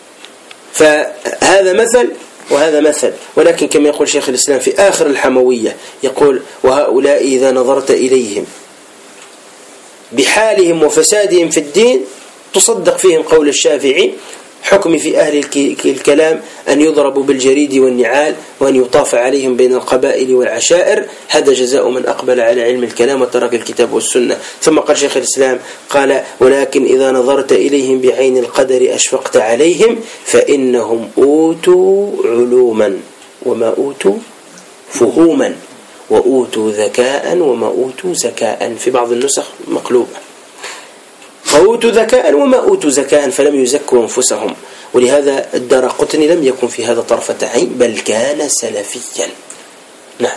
فهذا مثل وهذا مثل. ولكن كما يقول شيخ الإسلام في آخر الحموية يقول وهؤلاء إذا نظرت إليهم بحالهم وفسادهم في الدين تصدق فيهم قول الشافعي حكم في أهل الكلام أن يضربوا بالجريد والنعال وأن يطاف عليهم بين القبائل والعشائر. هذا جزاء من أقبل على علم الكلام وترك الكتاب والسنة. ثم قال شيخ الإسلام قال ولكن إذا نظرت إليهم بعين القدر أشفقت عليهم فإنهم أوتوا علوما وما أوتوا فهوما وأوتوا ذكاء وما أوتوا زكاء، في بعض النسخ مقلوبة، فأوتوا ذكاء وما أوتوا زكاء فلم يزكوا أنفسهم. ولهذا الدارقطني لم يكن في هذا طرفة عين بل كان سلفيا. نعم.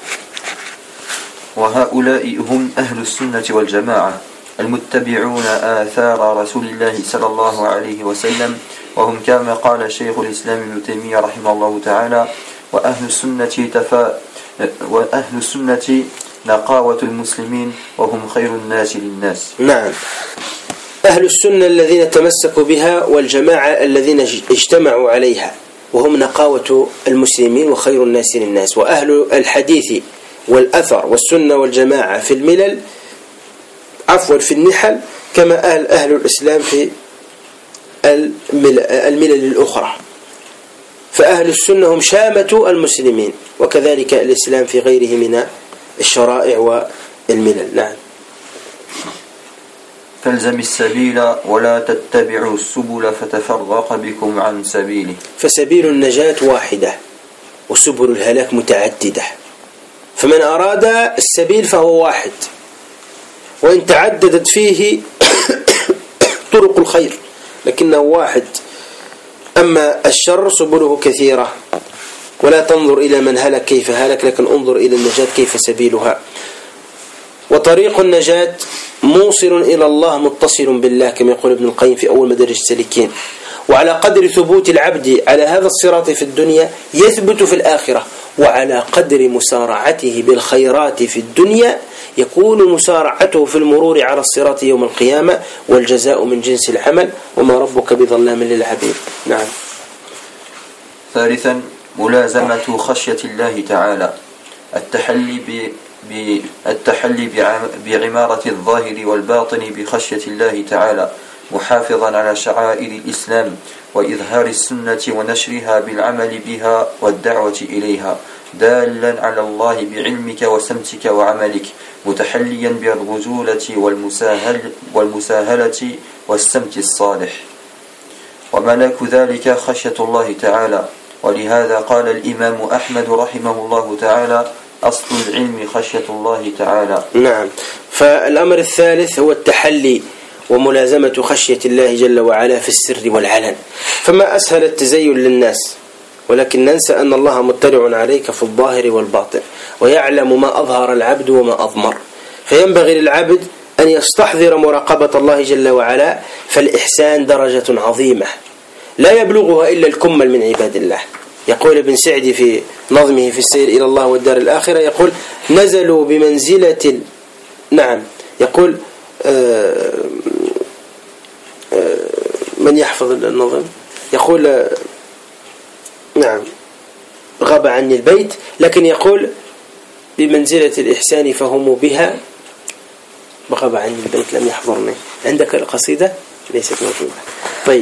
وهؤلاء هم أهل السنة والجماعة المتبعون آثار رسول الله صلى الله عليه وسلم، وهم كما قال شيخ الإسلام ابن تيمية رحمه الله تعالى وأهل السنة نقاوة المسلمين وهم خير الناس للناس. نعم. أهل السنة الذين تمسكوا بها والجماعة الذين اجتمعوا عليها وهم نقاوة المسلمين وخير الناس للناس. وأهل الحديث والأثر والسنة والجماعة في الملل في النحل كما أهل الإسلام في الملل الأخرى. فأهل السنة هم شامة المسلمين وكذلك الإسلام في غيره من الشرائع والملل. نعم. فالزم السبيل ولا تتبعوا السبل فتفرق بكم عن سبيله. فسبيل النجاة واحدة وسبل الهلاك متعددة، فمن أراد السبيل فهو واحد، وإن تعددت فيه طرق الخير لكنه واحد. أما الشر سبله كثيرة، ولا تنظر إلى من هلك كيف هلك لكن انظر إلى النجاة كيف سبيلها. وطريق النجاة موصل إلى الله متصل بالله كما يقول ابن القيم في أول مدارج السالكين. وعلى قدر ثبوت العبد على هذا الصراط في الدنيا يثبت في الآخرة، وعلى قدر مسارعته بالخيرات في الدنيا يكون مسارعته في المرور على الصراط يوم القيامة، والجزاء من جنس العمل وما ربك بظلام للعبيد. نعم. ثالثا ملازمة خشية الله تعالى، التحلي بعمارة الظاهر والباطن بخشية الله تعالى، محافظا على شعائر الإسلام وإظهار السنة ونشرها بالعمل بها والدعوة إليها، دالا على الله بعلمك وسمتك وعملك، متحليا بالرجولة والمساهلة والسمت الصالح. وملك ذلك خشية الله تعالى. ولهذا قال الإمام أحمد رحمه الله تعالى أصل العلم خشية الله تعالى. نعم. فالأمر الثالث هو التحلي وملازمة خشية الله جل وعلا في السر والعلن. فما أسهل التزين للناس، ولكن ننسى أن الله مطلع عليك في الظاهر والباطن ويعلم ما أظهر العبد وما أضمر. فينبغي للعبد أن يستحضر مراقبة الله جل وعلا، فالإحسان درجة عظيمة لا يبلغها إلا الكمل من عباد الله. يقول ابن سعدي في نظمه في السير إلى الله والدار الآخرة، يقول نزلوا بمنزلة نعم يقول من يحفظ النظم يقول نعم غاب عني البيت، لكن يقول بمنزلة الإحسان فهم بها غاب عني البيت لم يحضرني. عندك القصيدة ليست موجودة. طيب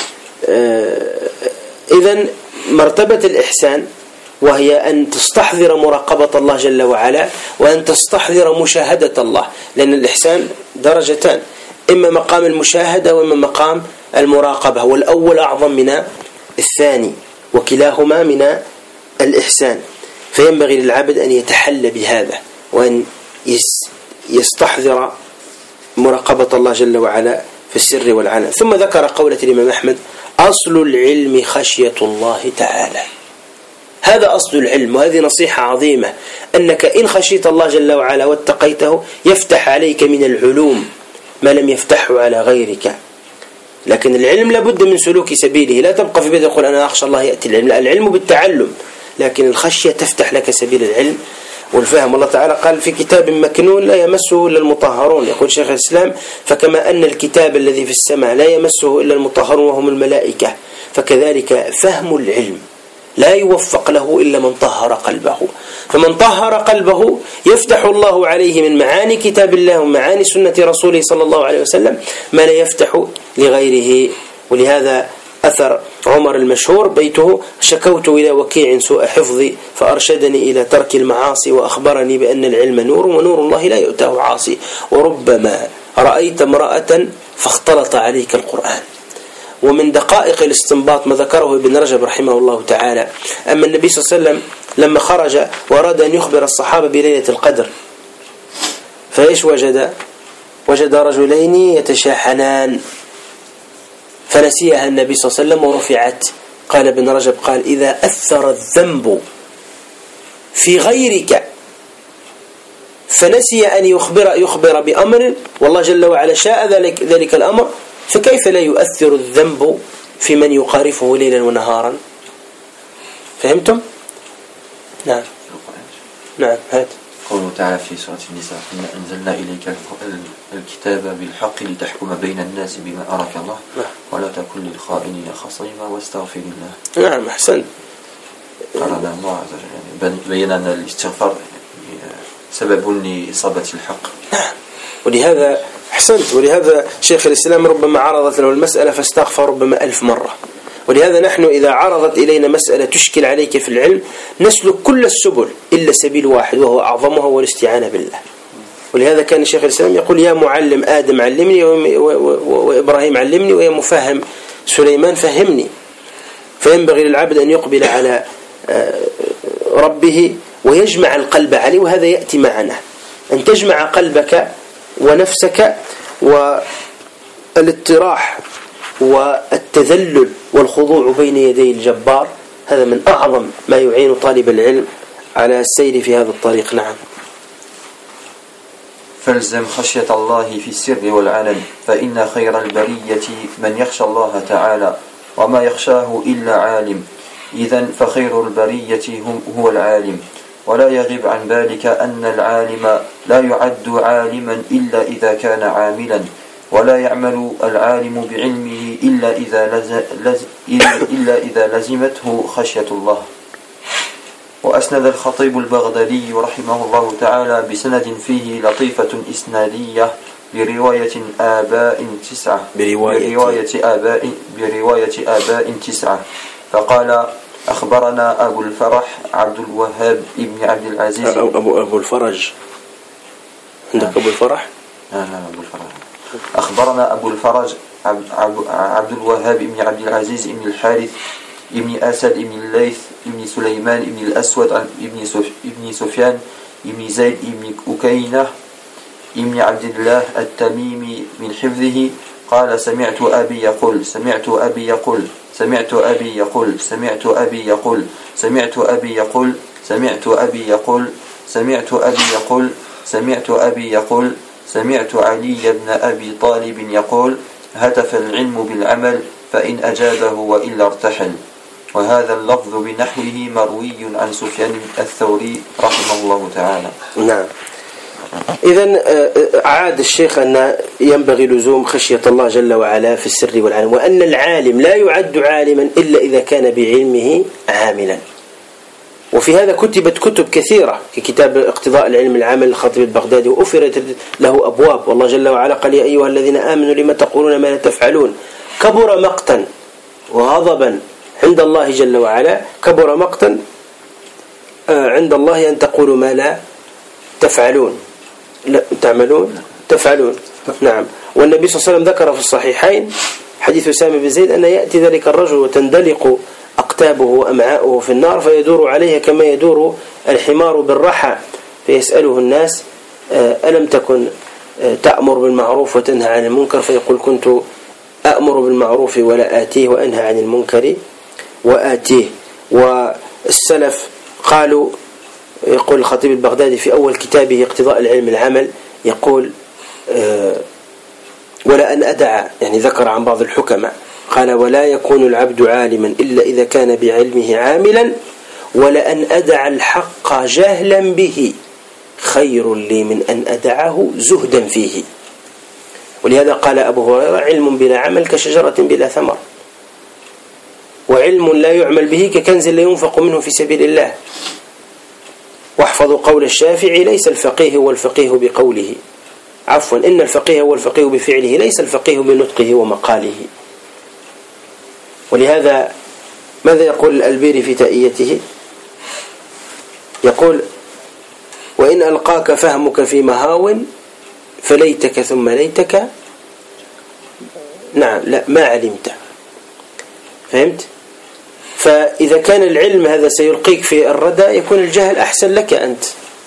إذن مرتبة الإحسان وهي أن تستحضر مراقبة الله جل وعلا وأن تستحضر مشاهدة الله، لأن الإحسان درجتان، إما مقام المشاهدة وإما مقام المراقبة، والأول أعظم من الثاني وكلاهما من الإحسان. فينبغي للعبد أن يتحلى بهذا وأن يستحضر مراقبة الله جل وعلا في السر والعلن. ثم ذكر قولة الإمام أحمد أصل العلم خشية الله تعالى. هذا أصل العلم، وهذه نصيحة عظيمة، أنك إن خشيت الله جل وعلا واتقيته يفتح عليك من العلوم ما لم يفتحه على غيرك. لكن العلم لابد من سلوك سبيله، لا تبقى في بيت يقول أنا أخشى الله يأتي العلم، لا، العلم بالتعلم، لكن الخشية تفتح لك سبيل العلم والفهم. الله تعالى قال في كتاب مكنون لا يمسه إلا المطهرون. يقول شيخ الإسلام فكما أن الكتاب الذي في السماء لا يمسه إلا المطهرون وهم الملائكة، فكذلك فهم العلم لا يوفق له إلا من طهر قلبه. فمن طهر قلبه يفتح الله عليه من معاني كتاب الله ومعاني سنة رسوله صلى الله عليه وسلم ما لا يفتح لغيره. ولهذا أثر عمر المشهور بيته: شكوت إلى وكيع سوء حفظي فأرشدني إلى ترك المعاصي وأخبرني بأن العلم نور ونور الله لا يؤتاه عاصي. وربما رأيت امرأة فاختلط عليك القرآن. ومن دقائق الاستنباط ما ذكره ابن رجب رحمه الله تعالى: أما النبي صلى الله عليه وسلم لما خرج وأراد أن يخبر الصحابة بليلة القدر فإيش وجد رجلين يتشاحنان فنسيها النبي صلى الله عليه وسلم ورفعت. قال ابن رجب قال: إذا أثر الذنب في غيرك فنسي أن يخبر بأمر والله جل وعلا شاء ذلك الأمر، فكيف لا يؤثر الذنب في من يقارفه ليلا ونهارا؟ فهمتم؟ نعم هات قوله تعالى في سورة النساء: إنا أنزلنا إليك الكتاب بالحق لتحكم بين الناس بما أراك الله ولا تكن للخائنين خصيما واستغفر الله. نعم أحسنت. قال الله عز وجل بين أن الاستغفار سبب لإصابة الحق. نعم. ولهذا أحسنت، ولهذا شيخ الإسلام ربما عرضت له المسألة فاستغفر ربما 1000 مرة. ولهذا نحن إذا عرضت إلينا مسألة تشكل عليك في العلم نسلك كل السبل إلا سبيل واحد وهو أعظمها والاستعانة بالله. ولهذا كان الشيخ الإسلام يقول: يا معلم آدم علمني وإبراهيم علمني ويا مفهم سليمان فهمني. فينبغي للعبد أن يقبل على ربه ويجمع القلب عليه، وهذا يأتي معنا أن تجمع قلبك ونفسك، والاطراح والتذلل والخضوع بين يدي الجبار هذا من أعظم ما يعين طالب العلم على السير في هذا الطريق. نعم. فالزم خشية الله في السر والعلن، فإن خير البرية من يخشى الله تعالى وما يخشاه إلا عالم. إذن فخير البرية هو العالم، ولا يغيب عن بالك أن العالم لا يعد عالما إلا إذا كان عاملا، ولا يعمل العالم بعلمه إلا إذا لزمته خشية الله. وأسند الخطيب البغدادي رحمه الله تعالى بسند فيه لطيفة إسنادية برواية آباء تسعة فقال: أخبرنا أبو الفرح عبد الوهاب ابن عبد العزيز. أبو الفرج عندك أبو الفرح؟ أبو الفرج. أخبرنا أبو الفرج عبد الوهاب ابن عبد العزيز ابن الحارث ابن أسد ابن الليث ابن سليمان ابن الأسود ابن سفيان ابن زيد ابن أكينة ابن عبد الله التميمي من حفظه قال: سمعت أبي يقول سمعت علي بن أبي طالب يقول: هتف العلم بالعمل فإن أجابه وإلا ارتحل. وهذا اللفظ بنحوه مروي عن سفيان الثوري رحمه الله تعالى. نعم. إذن أعاد الشيخ أن ينبغي لزوم خشية الله جل وعلا في السر والعلم، وأن العالم لا يعد عالما إلا إذا كان بعلمه عاملا. وفي هذا كتبت كتب كثيرة ككتاب اقتضاء العلم العمل للخطيب البغدادي، وأفرت له أبواب. والله جل وعلا قال: يا أيها الذين آمنوا لما تقولون ما لا تفعلون. كبر مقتا وغضبا عند الله جل وعلا، كبر مقتا عند الله أن تقولوا ما لا تفعلون. لا تعملون تفعلون. نعم. والنبي صلى الله عليه وسلم ذكر في الصحيحين حديث أسامة بن زيد أن يأتي ذلك الرجل وتندلق أقتابه وأمعاؤه في النار فيدور عليها كما يدور الحمار بالرحى، فيسأله الناس: ألم تكن تأمر بالمعروف وتنهى عن المنكر؟ فيقول: كنت أأمر بالمعروف ولا آتيه وأنهى عن المنكر وآتيه. والسلف قالوا، يقول الخطيب البغدادي في أول كتابه اقتضاء العلم العمل، يقول: ولا أن أدع، يعني ذكر عن بعض الحكماء، قال: ولا يكون العبد عالما إلا إذا كان بعلمه عاملا، ولأن أدع الحق جهلا به خير لي من أن أدعه زهدا فيه. ولهذا قال أبو هريرة: علم بلا عمل كشجرة بلا ثمر، وعلم لا يعمل به ككنز لا ينفق منه في سبيل الله. واحفظوا قول الشافعي: ليس الفقيه هو الفقيه بقوله، عفوا، إن الفقيه هو الفقيه بفعله، ليس الفقيه بنطقه ومقاله. ولهذا ماذا يقول الألبيري في تائيته؟ يقول: وإن ألقاك فهمك في مهاو فليتك ثم ليتك نعم لا ما علمت. فهمت؟ فإذا كان العلم هذا سيلقيك في الردى يكون الجهل أحسن لك أنت.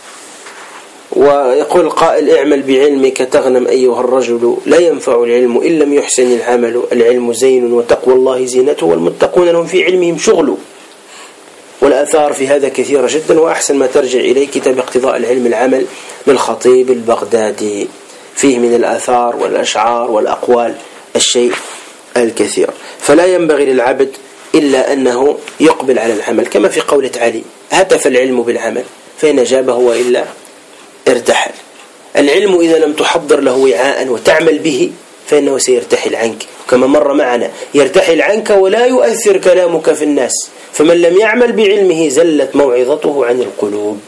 ويقول القائل: اعمل بعلمك تغنم أيها الرجل، لا ينفع العلم إن لم يحسن العمل، العلم زين وتقوى الله زينته، والمتقون لهم في علمهم شغل. والآثار في هذا كثيرة جدا، وأحسن ما ترجع إليه كتاب اقتضاء العلم العمل للخطيب البغدادي، فيه من الآثار والأشعار والأقوال الشيء الكثير. فلا ينبغي للعبد إلا أنه يقبل على العمل، كما في قولة علي: هتف العلم بالعمل فإن أجابه وإلا ارتحل. العلم إذا لم تحضر له وعاء وتعمل به فإنه سيرتحل عنك، كما مر معنا: يرتحل عنك ولا يؤثر كلامك في الناس، فمن لم يعمل بعلمه زلت موعظته عن القلوب.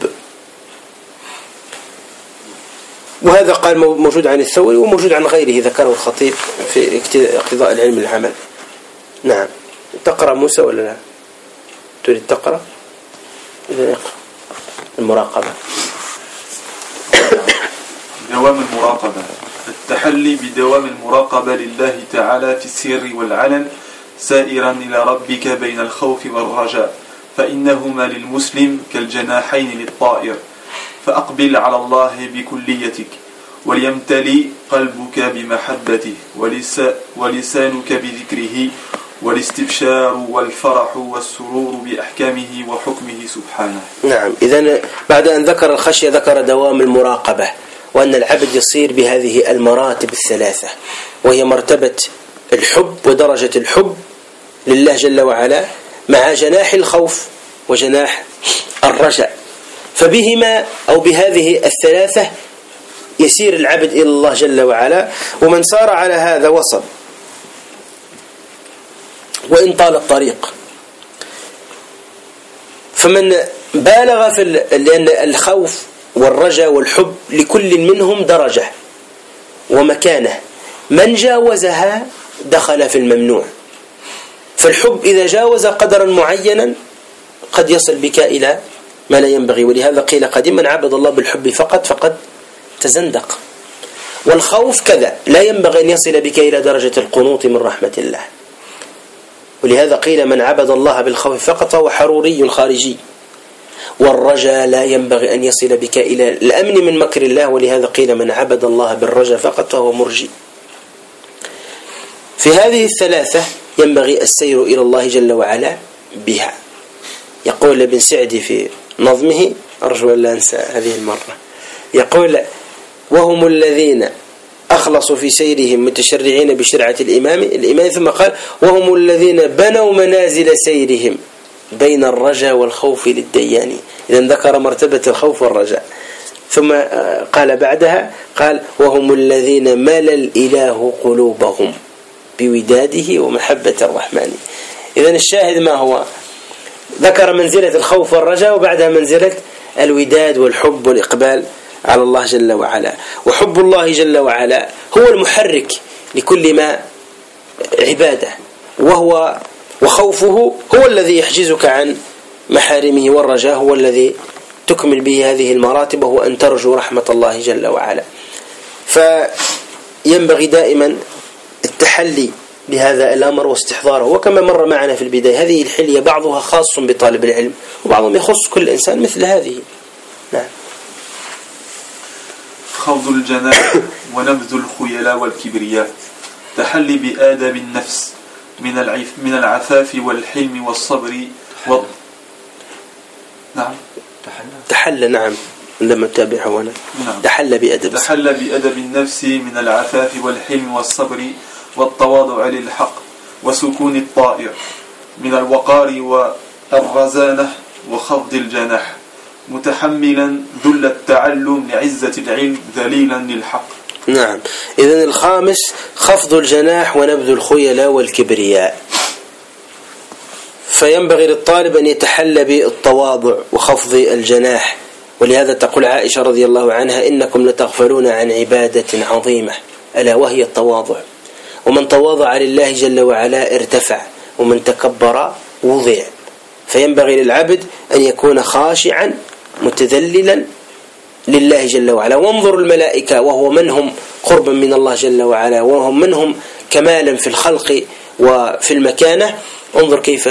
وهذا قال موجود عن الثوري وموجود عن غيره ذكره الخطيب في اقتضاء العلم العمل. نعم. تقرأ موسى ولا لا؟ تريد تقرأ؟ إذا اقرأ المراقبة. دوام المراقبة. التحلي بدوام المراقبة لله تعالى في السر والعلن، سائرا إلى ربك بين الخوف والرجاء، فإنهما للمسلم كالجناحين للطائر. فأقبل على الله بكليتك، وليمتلي قلبك بمحبته، ولسانك بذكره، والاستبشار والفرح والسرور بأحكامه وحكمه سبحانه. نعم. إذن بعد أن ذكر الخشية ذكر دوام المراقبة، وأن العبد يصير بهذه المراتب الثلاثة، وهي مرتبة الحب ودرجة الحب لله جل وعلا، مع جناح الخوف وجناح الرجاء. فبهما أو بهذه الثلاثة يسير العبد إلى الله جل وعلا، ومن سار على هذا وصل وإن طال الطريق. فمن بالغ لأن الخوف والرجاء والحب لكل منهم درجة ومكانة، من جاوزها دخل في الممنوع. فالحب إذا جاوز قدرا معينا قد يصل بك إلى ما لا ينبغي، ولهذا قيل قديما: عبد الله بالحب فقد تزندق. والخوف كذا لا ينبغي أن يصل بك إلى درجة القنوط من رحمة الله، ولهذا قيل: من عبد الله بالخوف فقط فهو حروري خارجي. والرجاء لا ينبغي أن يصل بك إلى الأمن من مكر الله، ولهذا قيل: من عبد الله بالرجاء فقط فهو مرجي. في هذه الثلاثة ينبغي السير إلى الله جل وعلا بها. يقول ابن سعدي في نظمه، أرجو أن لا أنسى هذه المرة، يقول: وهم الذين أخلصوا في سيرهم متشرعين بشرعة الإمام، ثم قال: وهم الذين بنوا منازل سيرهم بين الرجاء والخوف للديان. إذا ذكر مرتبة الخوف والرجاء، ثم قال بعدها قال: وهم الذين ملى الإله قلوبهم بوداده ومحبة الرحمن. إذا الشاهد ما هو؟ ذكر منزلة الخوف والرجاء، وبعدها منزلة الوداد والحب والإقبال على الله جل وعلا. وحب الله جل وعلا هو المحرك لكل ما عباده، وخوفه هو الذي يحجزك عن محارمه، والرجاء هو الذي تكمل به هذه المراتب، وهو أن ترجو رحمة الله جل وعلا. فينبغي دائما التحلي بهذا الأمر واستحضاره. وكما مر معنا في البداية، هذه الحلية بعضها خاص بطالب العلم، وبعضهم يخص كل إنسان مثل هذه. نعم. خوض الجناح ونبذ الخيلاء والكبرياء. تحلي بآداب النفس من العفاف والحلم والصبر نعم. تحلى نعم لما تتابعه وانا نعم. تحلى بأدب النفس من العفاف والحلم والصبر والتواضع للحق وسكون الطائر، من الوقار والرزانة وخفض الجناح، متحملا ذل التعلم لعزة العلم ذليلا للحق. نعم. إذن الخامس خفض الجناح ونبذ الخيلاء والكبرياء. فينبغي للطالب أن يتحلى بالتواضع وخفض الجناح، ولهذا تقول عائشة رضي الله عنها: إنكم لتغفلون عن عبادة عظيمة ألا وهي التواضع، ومن تواضع لله جل وعلا ارتفع، ومن تكبر وضع. فينبغي للعبد أن يكون خاشعا متذللا لله جل وعلا. وانظر الملائكة وهو منهم قربا من الله جل وعلا وهم منهم كمالا في الخلق وفي المكانة، انظر كيف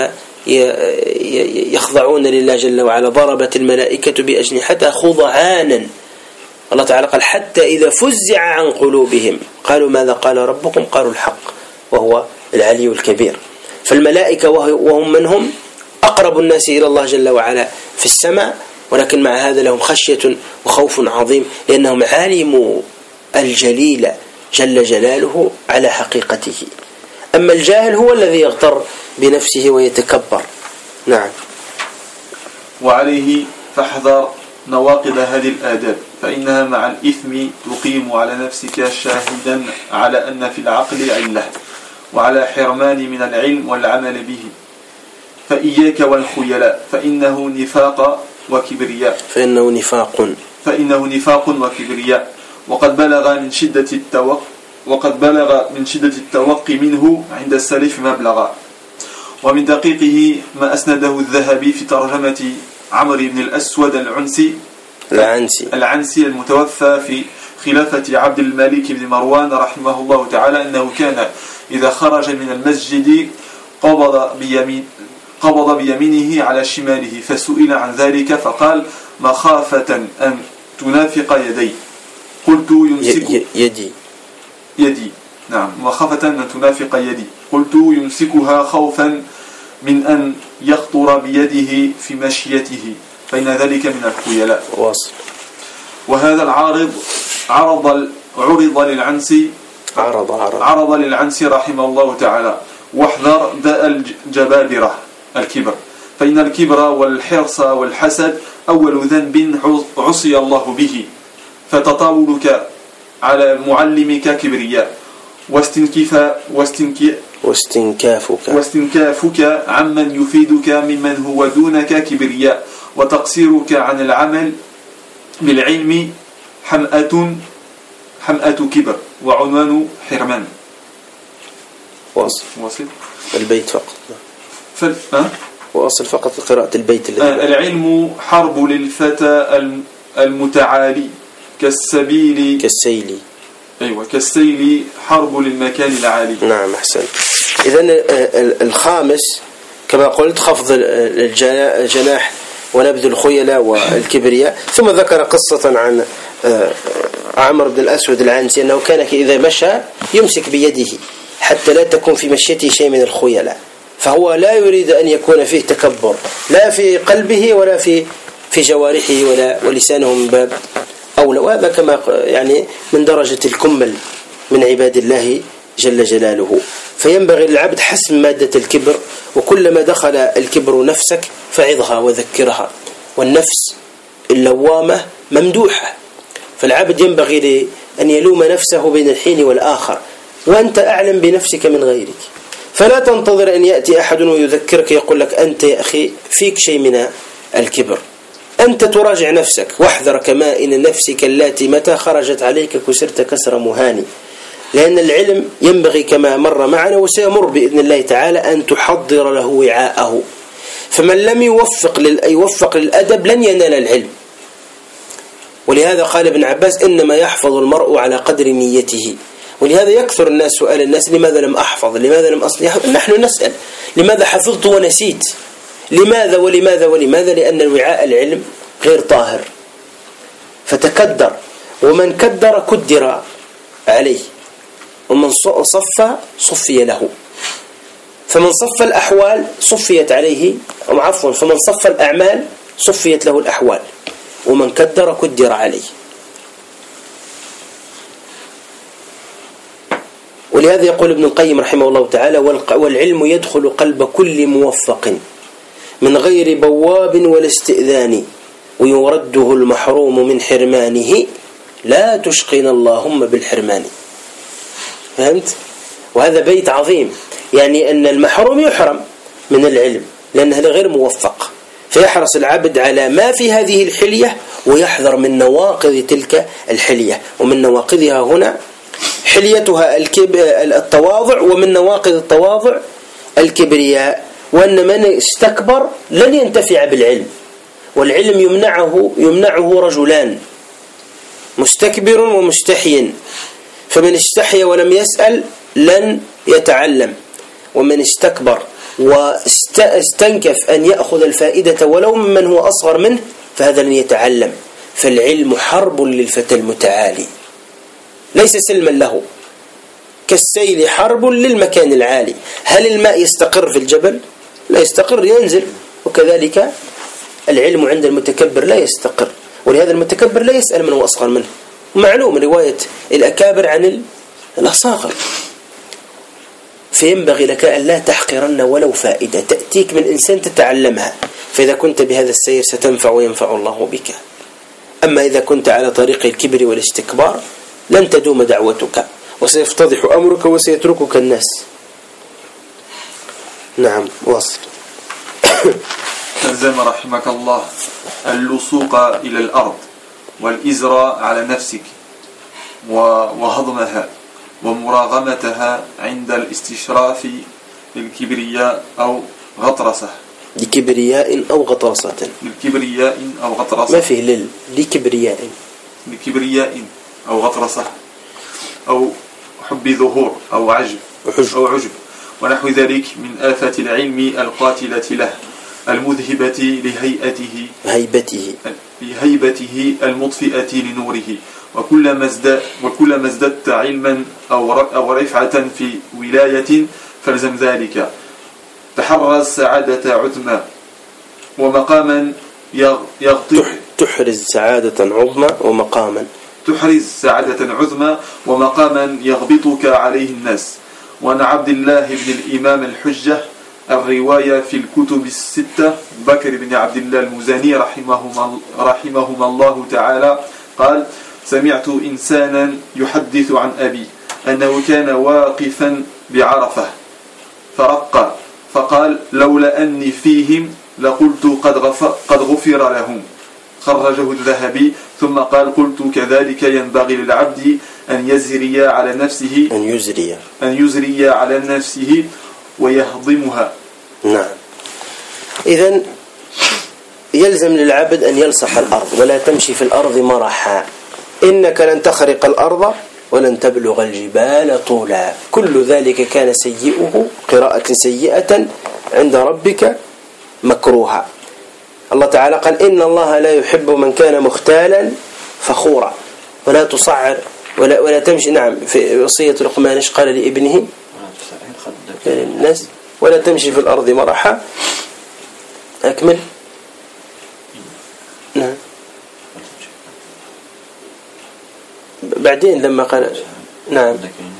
يخضعون لله جل وعلا. ضربت الملائكة بأجنحتها خضعانا، الله تعالى قال حتى إذا فزع عن قلوبهم قالوا ماذا قال ربكم؟ قالوا الحق وهو العلي الكبير. فالملائكة وهم منهم أقرب الناس إلى الله جل وعلا في السماء، ولكن مع هذا لهم خشية وخوف عظيم لأنهم علموا الجليل جل جلاله على حقيقته. أما الجاهل هو الذي يغتر بنفسه ويتكبر. نعم. وعليه فاحذر نواقض هذه الآداب، فإنها مع الإثم تقيم على نفسك شاهدا على أن في العقل علة، وعلى حرمان من العلم والعمل به. فإياك والخيلاء فإنه نفاق وكبرياء. فإنه نفاق وكبرياء. وقد بلغ من شدة التوقي منه عند السلف مبلغا. ومن دقيقه ما أسنده الذهبي في ترجمة عمرو بن الأسود العنسي المتوفى في خلافة عبد الملك بن مروان رحمه الله تعالى، أنه كان إذا خرج من المسجد قبض بيمينه على شماله، فسئل عن ذلك فقال مخافة أن تنافق يدي. قلت يمسك يدي نعم مخافة أن تنافق يدي. قلت يمسكها خوفا من أن يخطر بيده في مشيته، فإن ذلك من الخيلاء. وهذا العارض عرض للعنسي رحمه الله تعالى. واحذر داء الجبابرة الكبر، فإن الكبر والحرص والحسد أول ذنب عصي الله به، فتطاولك على معلمك كبرياء، واستنكافك عمن يفيدك ممن هو دونك كبرياء، وتقصيرك عن العمل بالعلم حمأة كبر وعنوان حرمان. واصل البيت فقط. وأصل فقط قراءة البيت الذي العلم حرب للفتى المتعالي كالسيل حرب للمكان العالي. نعم أحسن. إذن الخامس كما قلت خفض الجناح ونبذ الخيلاء والكبرياء. ثم ذكر قصة عن عمرو بن الأسود العنسي أنه كان إذا مشى يمسك بيده حتى لا تكون في مشيته شيء من الخيلاء، فهو لا يريد أن يكون فيه تكبر لا في قلبه ولا في جوارحه ولسانه من باب أولى. وهذا كما يعني من درجة الكمل من عباد الله جل جلاله. فينبغي للعبد حسم مادة الكبر، وكلما دخل الكبر نفسك فعظها وذكرها، والنفس اللوامة ممدوحة، فالعبد ينبغي أن يلوم نفسه بين الحين والآخر، وأنت أعلم بنفسك من غيرك. فلا تنتظر أن يأتي أحد ويذكرك يقول لك أنت يا أخي فيك شيء من الكبر. أنت تراجع نفسك، واحذر كمائن نفسك التي متى خرجت عليك كسرت كسر مهاني. لأن العلم ينبغي كما مر معنا وسيمر بإذن الله تعالى أن تحضر له وعاءه، فمن لم يوفق للأدب لن ينال العلم. ولهذا قال ابن عباس إنما يحفظ المرء على قدر نيته. ولهذا يكثر الناس سؤال الناس لماذا لم أحفظ، لماذا لم أصلح. نحن نسأل لماذا حفظت ونسيت، لماذا ولماذا ولماذا؟ لأن الوعاء العلم غير طاهر، فتكدر، ومن كدر كدر عليه، ومن صفى صفي له. فمن صفى الأحوال صفيت عليه، عفوا فمن صفى الأعمال صفيت له الأحوال، ومن كدر كدر عليه. ولهذا يقول ابن القيم رحمه الله تعالى والعلم يدخل قلب كل موفق من غير بواب ولا استئذان، ويرده المحروم من حرمانه لا تشقنا اللهم بالحرمان. فهمت؟ وهذا بيت عظيم، يعني أن المحروم يحرم من العلم لأنه غير موفق، فيحرص العبد على ما في هذه الحلية ويحذر من نواقض تلك الحلية. ومن نواقضها هنا حليتها التواضع، ومن نواقض التواضع الكبرياء، وأن من استكبر لن ينتفع بالعلم، والعلم يمنعه رجلان: مستكبر ومستحي. فمن استحي ولم يسأل لن يتعلم، ومن استكبر واستنكف أن يأخذ الفائدة ولو ممن هو أصغر منه فهذا لن يتعلم. فالعلم حرب للفتى المتعالي ليس سلما له، كالسيل حرب للمكان العالي. هل الماء يستقر في الجبل؟ لا يستقر، ينزل. وكذلك العلم عند المتكبر لا يستقر، ولهذا المتكبر لا يسأل من هو أصغر منه. معلوم رواية الأكابر عن الأصاغر. فينبغي لك أن لا تحقرن ولو فائدة تأتيك من إنسان تتعلمها، فإذا كنت بهذا السير ستنفع وينفع الله بك. أما إذا كنت على طريق الكبر والاستكبار لن تدوم دعوتك، وسيفتضح أمرك وسيتركك الناس. نعم، واصل. تلزم رحمك الله اللصوق إلى الأرض والإزراء على نفسك وهضمها ومراغمتها عند الاستشراف للكبرياء أو غطرسة. لكبرياء أو غطرسة. للكبرياء أو غطرسة. ما فيه لكبرياء. لكبرياء أو غطرسة أو حب ظهور أو عجب عجب ونحو ذلك من آفات العلم القاتلة له المذهبة لهيبته المطفئة لنوره. وكلما ازددت علما أو رفعة في ولاية فالزم ذلك. تحرز سعادة عظمى ومقاما تحرز سعادة عظمى ومقاما يغبطك عليه الناس. وعن عبد الله بن الإمام الحجة الرواية في الكتب الستة بكر بن عبد الله المزني رحمهما الله تعالى قال: سمعت إنسانا يحدث عن أبي أنه كان واقفا بعرفة فرق فقال: لولا أني فيهم لقلت قد غفر لهم. خرجه الذهبي. ثم قال: قلت كذلك ينبغي للعبد أن يزري على نفسه ويهضمها. نعم. إذن يلزم للعبد أن يلصق الأرض ولا تمشي في الأرض مرحا. إنك لن تخرق الأرض ولن تبلغ الجبال طولا. كل ذلك كان سيئه قراءة سيئة عند ربك مكروها. الله تعالى قال: إن الله لا يحب من كان مختالا فخورا. ولا تصعر ولا تمشي. نعم، في وصية لقمان إيش قال لابنه الناس؟ ولا تمشي في الأرض مرحا. أكمل. نعم. بعدين لما قال نعم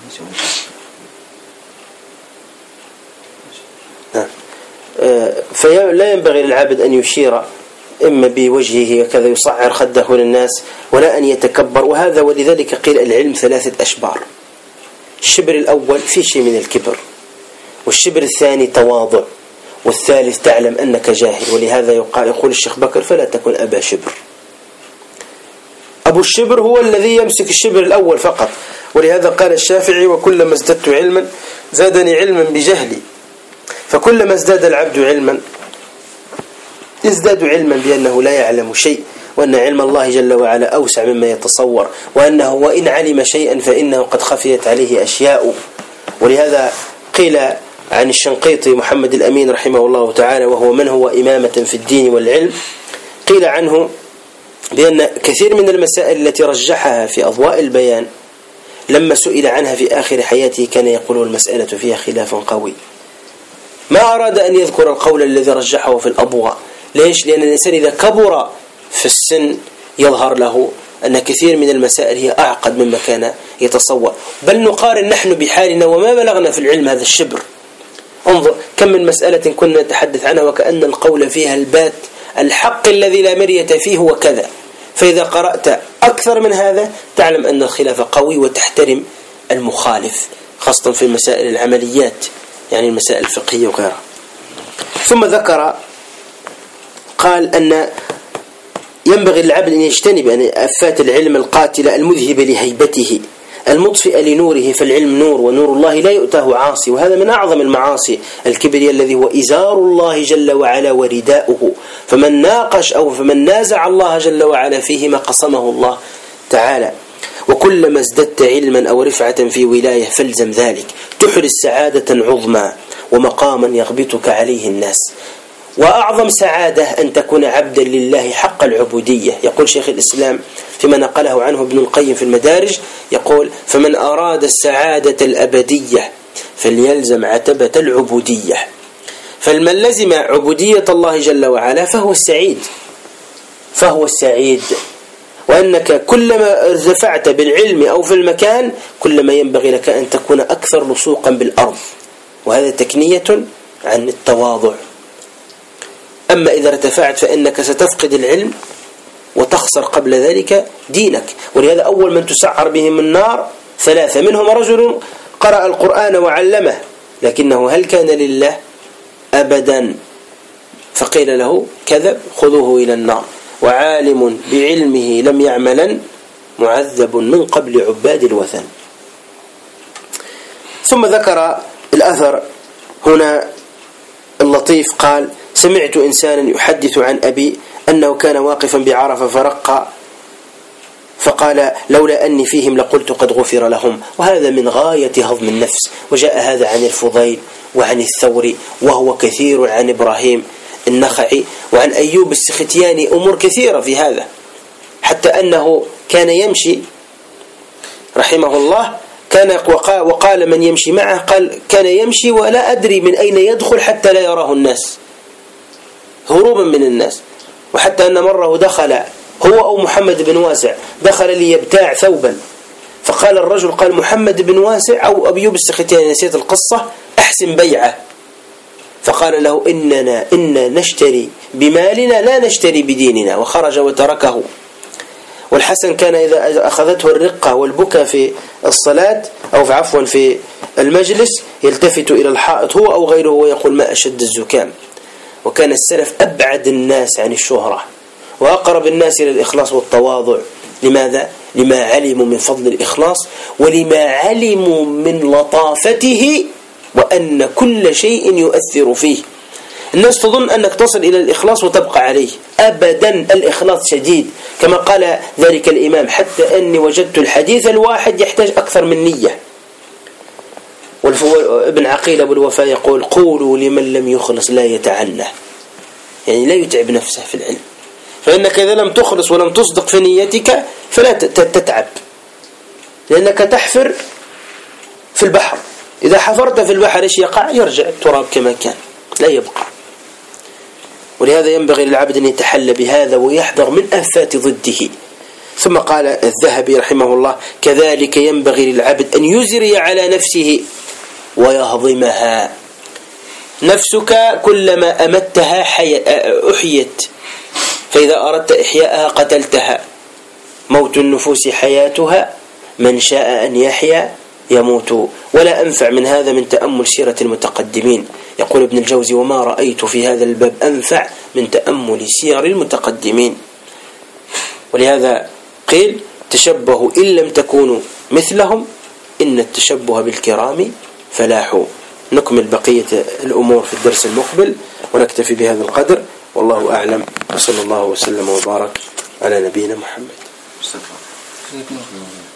فلا ينبغي للعبد أن يشير إما بوجهه وكذا يصعر خده للناس، ولا أن يتكبر. وهذا ولذلك قيل العلم 3 أشبار. الشبر الأول في شيء من الكبر، والشبر الثاني تواضع، والثالث تعلم أنك جاهل. ولهذا يقول الشيخ بكر: فلا تكن أبا شبر. أبو الشبر هو الذي يمسك الشبر الأول فقط. ولهذا قال الشافعي: وكلما ازددت علما زادني علما بجهلي. فكلما ازداد العبد علما يزداد علما بأنه لا يعلم شيء، وأن علم الله جل وعلا أوسع مما يتصور، وأنه وإن علم شيئا فإنه قد خفيت عليه أشياء. ولهذا قيل عن الشنقيطي محمد الأمين رحمه الله تعالى، وهو من هو إمامة في الدين والعلم، قيل عنه بأن كثير من المسائل التي رجحها في أضواء البيان لما سئل عنها في آخر حياته كان يقول المسألة فيها خلاف قوي. ما أراد أن يذكر القول الذي رجحه في الأضواء. ليش؟ لأن الإنسان إذا كبر في السن يظهر له أن كثير من المسائل هي أعقد مما كان يتصور. بل نقارن نحن بحالنا وما بلغنا في العلم هذا الشبر. انظر كم من مسألة كنا نتحدث عنها وكأن القول فيها البات، الحق الذي لا مرية فيه هو كذا. فإذا قرأت أكثر من هذا تعلم أن الخلاف قوي وتحترم المخالف، خاصة في المسائل العمليات، يعني المسائل الفقهية وغيرها. ثم ذكر قال أن ينبغي للعبد أن يجتنب أن آفات العلم القاتلة المذهبة لهيبته المطفئ لنوره، فالعلم نور ونور الله لا يؤتاه عاصي، وهذا من أعظم المعاصي الكبرياء الذي هو إزار الله جل وعلا ورداؤه، فمن ناقش أو فمن نازع الله جل وعلا فيهما قصمه الله تعالى. وكلما ازددت علما أو رفعة في ولاية فالزم ذلك، تحرز سعادة عظمى ومقاما يغبطك عليه الناس. وأعظم سعادة أن تكون عبدا لله حق العبودية. يقول شيخ الإسلام فيما نقله عنه ابن القيم في المدارج، يقول: فمن أراد السعادة الأبدية فليلزم عتبة العبودية. فمن لزم عبودية الله جل وعلا فهو السعيد. وأنك كلما ارتفعت بالعلم أو في المكان كلما ينبغي لك أن تكون أكثر لصوقا بالأرض، وهذا تكنية عن التواضع. أما إذا ارتفعت فإنك ستفقد العلم وتخسر قبل ذلك دينك. ولهذا أول من تسعر بهم النار 3، منهم رجل قرأ القرآن وعلمه لكنه هل كان لله؟ أبدا. فقيل له: كذب، خذوه إلى النار. وعالم بعلمه لم يعملا معذب من قبل عباد الوثن. ثم ذكر الأثر هنا اللطيف، قال: سمعت إنسانا يحدث عن أبي أنه كان واقفا بعرفة فرق فقال: لولا أني فيهم لقلت قد غفر لهم. وهذا من غاية هضم النفس. وجاء هذا عن الفضيل وعن الثوري، وهو كثير عن إبراهيم النخعي وعن أيوب السختياني، أمور كثيرة في هذا، حتى أنه كان يمشي رحمه الله، وقال من يمشي معه، قال: كان يمشي ولا أدري من أين يدخل حتى لا يراه الناس، هروبا من الناس. وحتى أن مرة دخل هو أو محمد بن واسع، دخل ليبتاع ثوبا، فقال الرجل، قال محمد بن واسع أو أيوب السختياني، نسيت القصة، أحسن بيعه. فقال له: إننا نشتري بمالنا لا نشتري بديننا، وخرج وتركه. والحسن كان إذا أخذته الرقة والبكى في الصلاة أو عفوا في المجلس يلتفت إلى الحائط هو أو غيره ويقول: ما أشد الزكام. وكان السلف أبعد الناس عن الشهرة وأقرب الناس إلى الإخلاص والتواضع. لماذا؟ لما علموا من فضل الإخلاص، ولما علموا من لطافته، وأن كل شيء يؤثر فيه. الناس تظن أنك تصل إلى الإخلاص وتبقى عليه، أبدا. الإخلاص شديد، كما قال ذلك الإمام: حتى أني وجدت الحديث الواحد يحتاج أكثر من نية. ابن عقيل أبو الوفاء يقول: قولوا لمن لم يخلص لا يتعنى، يعني لا يتعب نفسه في العلم، فإنك إذا لم تخلص ولم تصدق في نيتك فلا تتعب، لأنك تحفر في البحر. إذا حفرت في البحر إيش يقع؟ يرجع التراب كما كان، لا يبقى. ولهذا ينبغي للعبد أن يتحلى بهذا ويحذر من آفات ضده. ثم قال الذهبي رحمه الله: كذلك ينبغي للعبد أن يزري على نفسه ويهضمها. نفسك كلما أمتها أحيت، فإذا أردت إحياءها قتلتها. موت النفوس حياتها، من شاء أن يحيا يموت. ولا أنفع من هذا من تأمل سيرة المتقدمين. يقول ابن الجوزي: وما رأيت في هذا الباب أنفع من تأمل سير المتقدمين. ولهذا قيل: تشبهوا إن لم تكونوا مثلهم، إن التشبه بالكرام فلاح. نكمل بقية الأمور في الدرس المقبل، ونكتفي بهذا القدر، والله أعلم، وصلى الله وسلم وبارك على نبينا محمد.